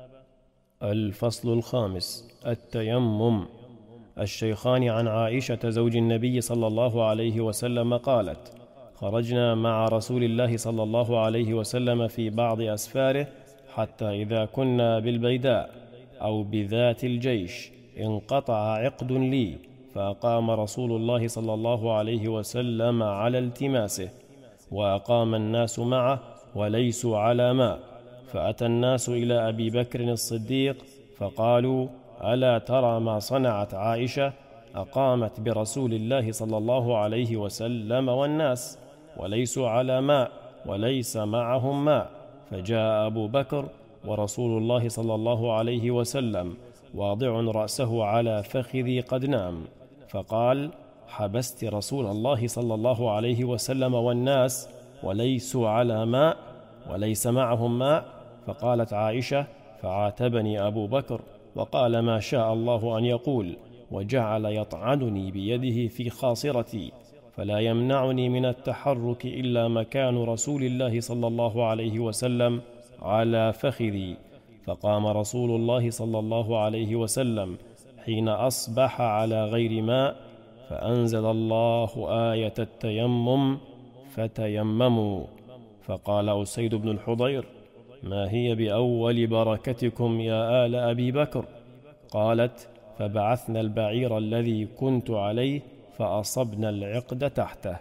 الفصل الخامس: التيمم. الشيخان عن عائشة زوج النبي صلى الله عليه وسلم قالت: خرجنا مع رسول الله صلى الله عليه وسلم في بعض أسفاره، حتى إذا كنا بالبيداء أو بذات الجيش انقطع عقد لي، فأقام رسول الله صلى الله عليه وسلم على التماسه، وأقام الناس معه وليسوا على ماء. فأتى الناس إلى أبي بكر الصديق فقالوا: ألا ترى ما صنعت عائشة؟ أقامت برسول الله صلى الله عليه وسلم والناس وليسوا على ماء وليس معهم ماء. فجاء أبو بكر ورسول الله صلى الله عليه وسلم واضع رأسه على فخذي قد نام، فقال: حبست رسول الله صلى الله عليه وسلم والناس وليسوا على ماء وليس معهم ماء؟ فقالت عائشة: فعاتبني أبو بكر وقال ما شاء الله أن يقول، وجعل يطعنني بيده في خاصرتي، فلا يمنعني من التحرك إلا مكان رسول الله صلى الله عليه وسلم على فخذي. فقام رسول الله صلى الله عليه وسلم حين أصبح على غير ماء، فأنزل الله آية التيمم: فتيمموا. فقال أسيد بن الحضير: ما هي بأول بركتكم يا آل أبي بكر؟ قالت: فبعثنا البعير الذي كنت عليه فأصبنا العقد تحته.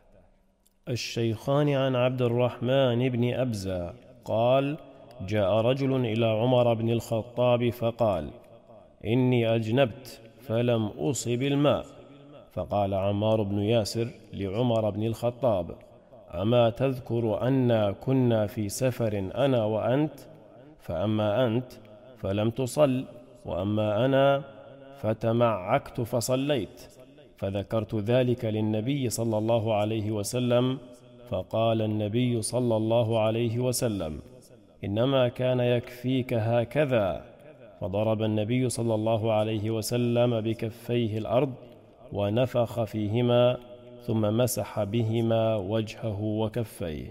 الشيخان عن عبد الرحمن بن أبزة قال: جاء رجل إلى عمر بن الخطاب فقال: إني أجنبت فلم أصب الماء. فقال عمار بن ياسر لعمر بن الخطاب: أما تذكر أنا كنا في سفر أنا وأنت؟ فأما أنت فلم تصل، وأما أنا فتمعكت فصليت. فذكرت ذلك للنبي صلى الله عليه وسلم، فقال النبي صلى الله عليه وسلم: إنما كان يكفيك هكذا. فضرب النبي صلى الله عليه وسلم بكفيه الأرض ونفخ فيهما، ثم مسح بهما وجهه وكفيه.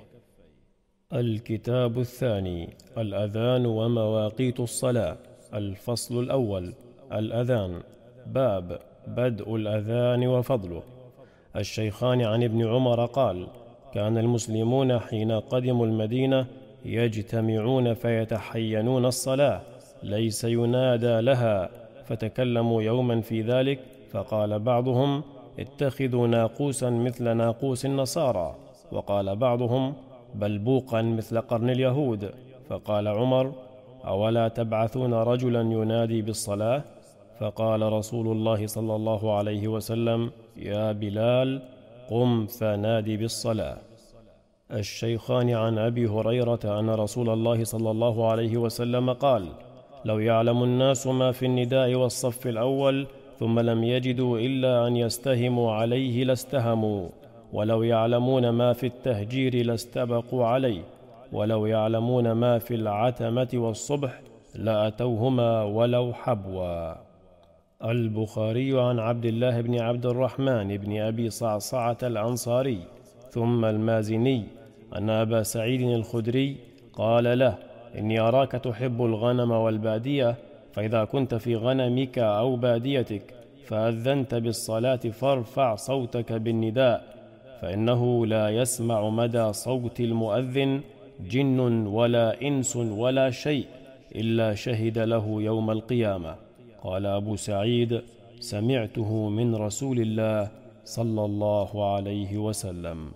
الكتاب الثاني: الأذان ومواقيت الصلاة. الفصل الأول: الأذان. باب بدء الأذان وفضله. الشيخان عن ابن عمر قال: كان المسلمون حين قدموا المدينة يجتمعون فيتحينون الصلاة، ليس ينادى لها، فتكلموا يوما في ذلك، فقال بعضهم: اتخذوا ناقوسا مثل ناقوس النصارى، وقال بعضهم: بلبوقا مثل قرن اليهود. فقال عمر: أولا تبعثون رجلا ينادي بالصلاة؟ فقال رسول الله صلى الله عليه وسلم: يا بلال، قم فنادي بالصلاة. الشيخان عن أبي هريرة أن رسول الله صلى الله عليه وسلم قال: لو يعلم الناس ما في النداء والصف الأول ثم لم يجدوا إلا أن يستهموا عليه لاستهموا، ولو يعلمون ما في التهجير لاستبقوا عليه، ولو يعلمون ما في العتمة والصبح لأتوهما ولو حبوا. البخاري عن عبد الله بن عبد الرحمن بن أبي صعصعة الأنصاري ثم المازني أن أبا سعيد الخدري قال له: إني أراك تحب الغنم والبادية، فإذا كنت في غنمك أو باديتك فأذنت بالصلاة فارفع صوتك بالنداء، فإنه لا يسمع مدى صوت المؤذن جن ولا إنس ولا شيء إلا شهد له يوم القيامة. قال أبو سعيد: سمعته من رسول الله صلى الله عليه وسلم.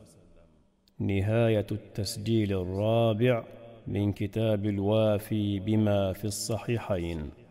نهاية التسجيل الرابع من كتاب الوافي بما في الصحيحين.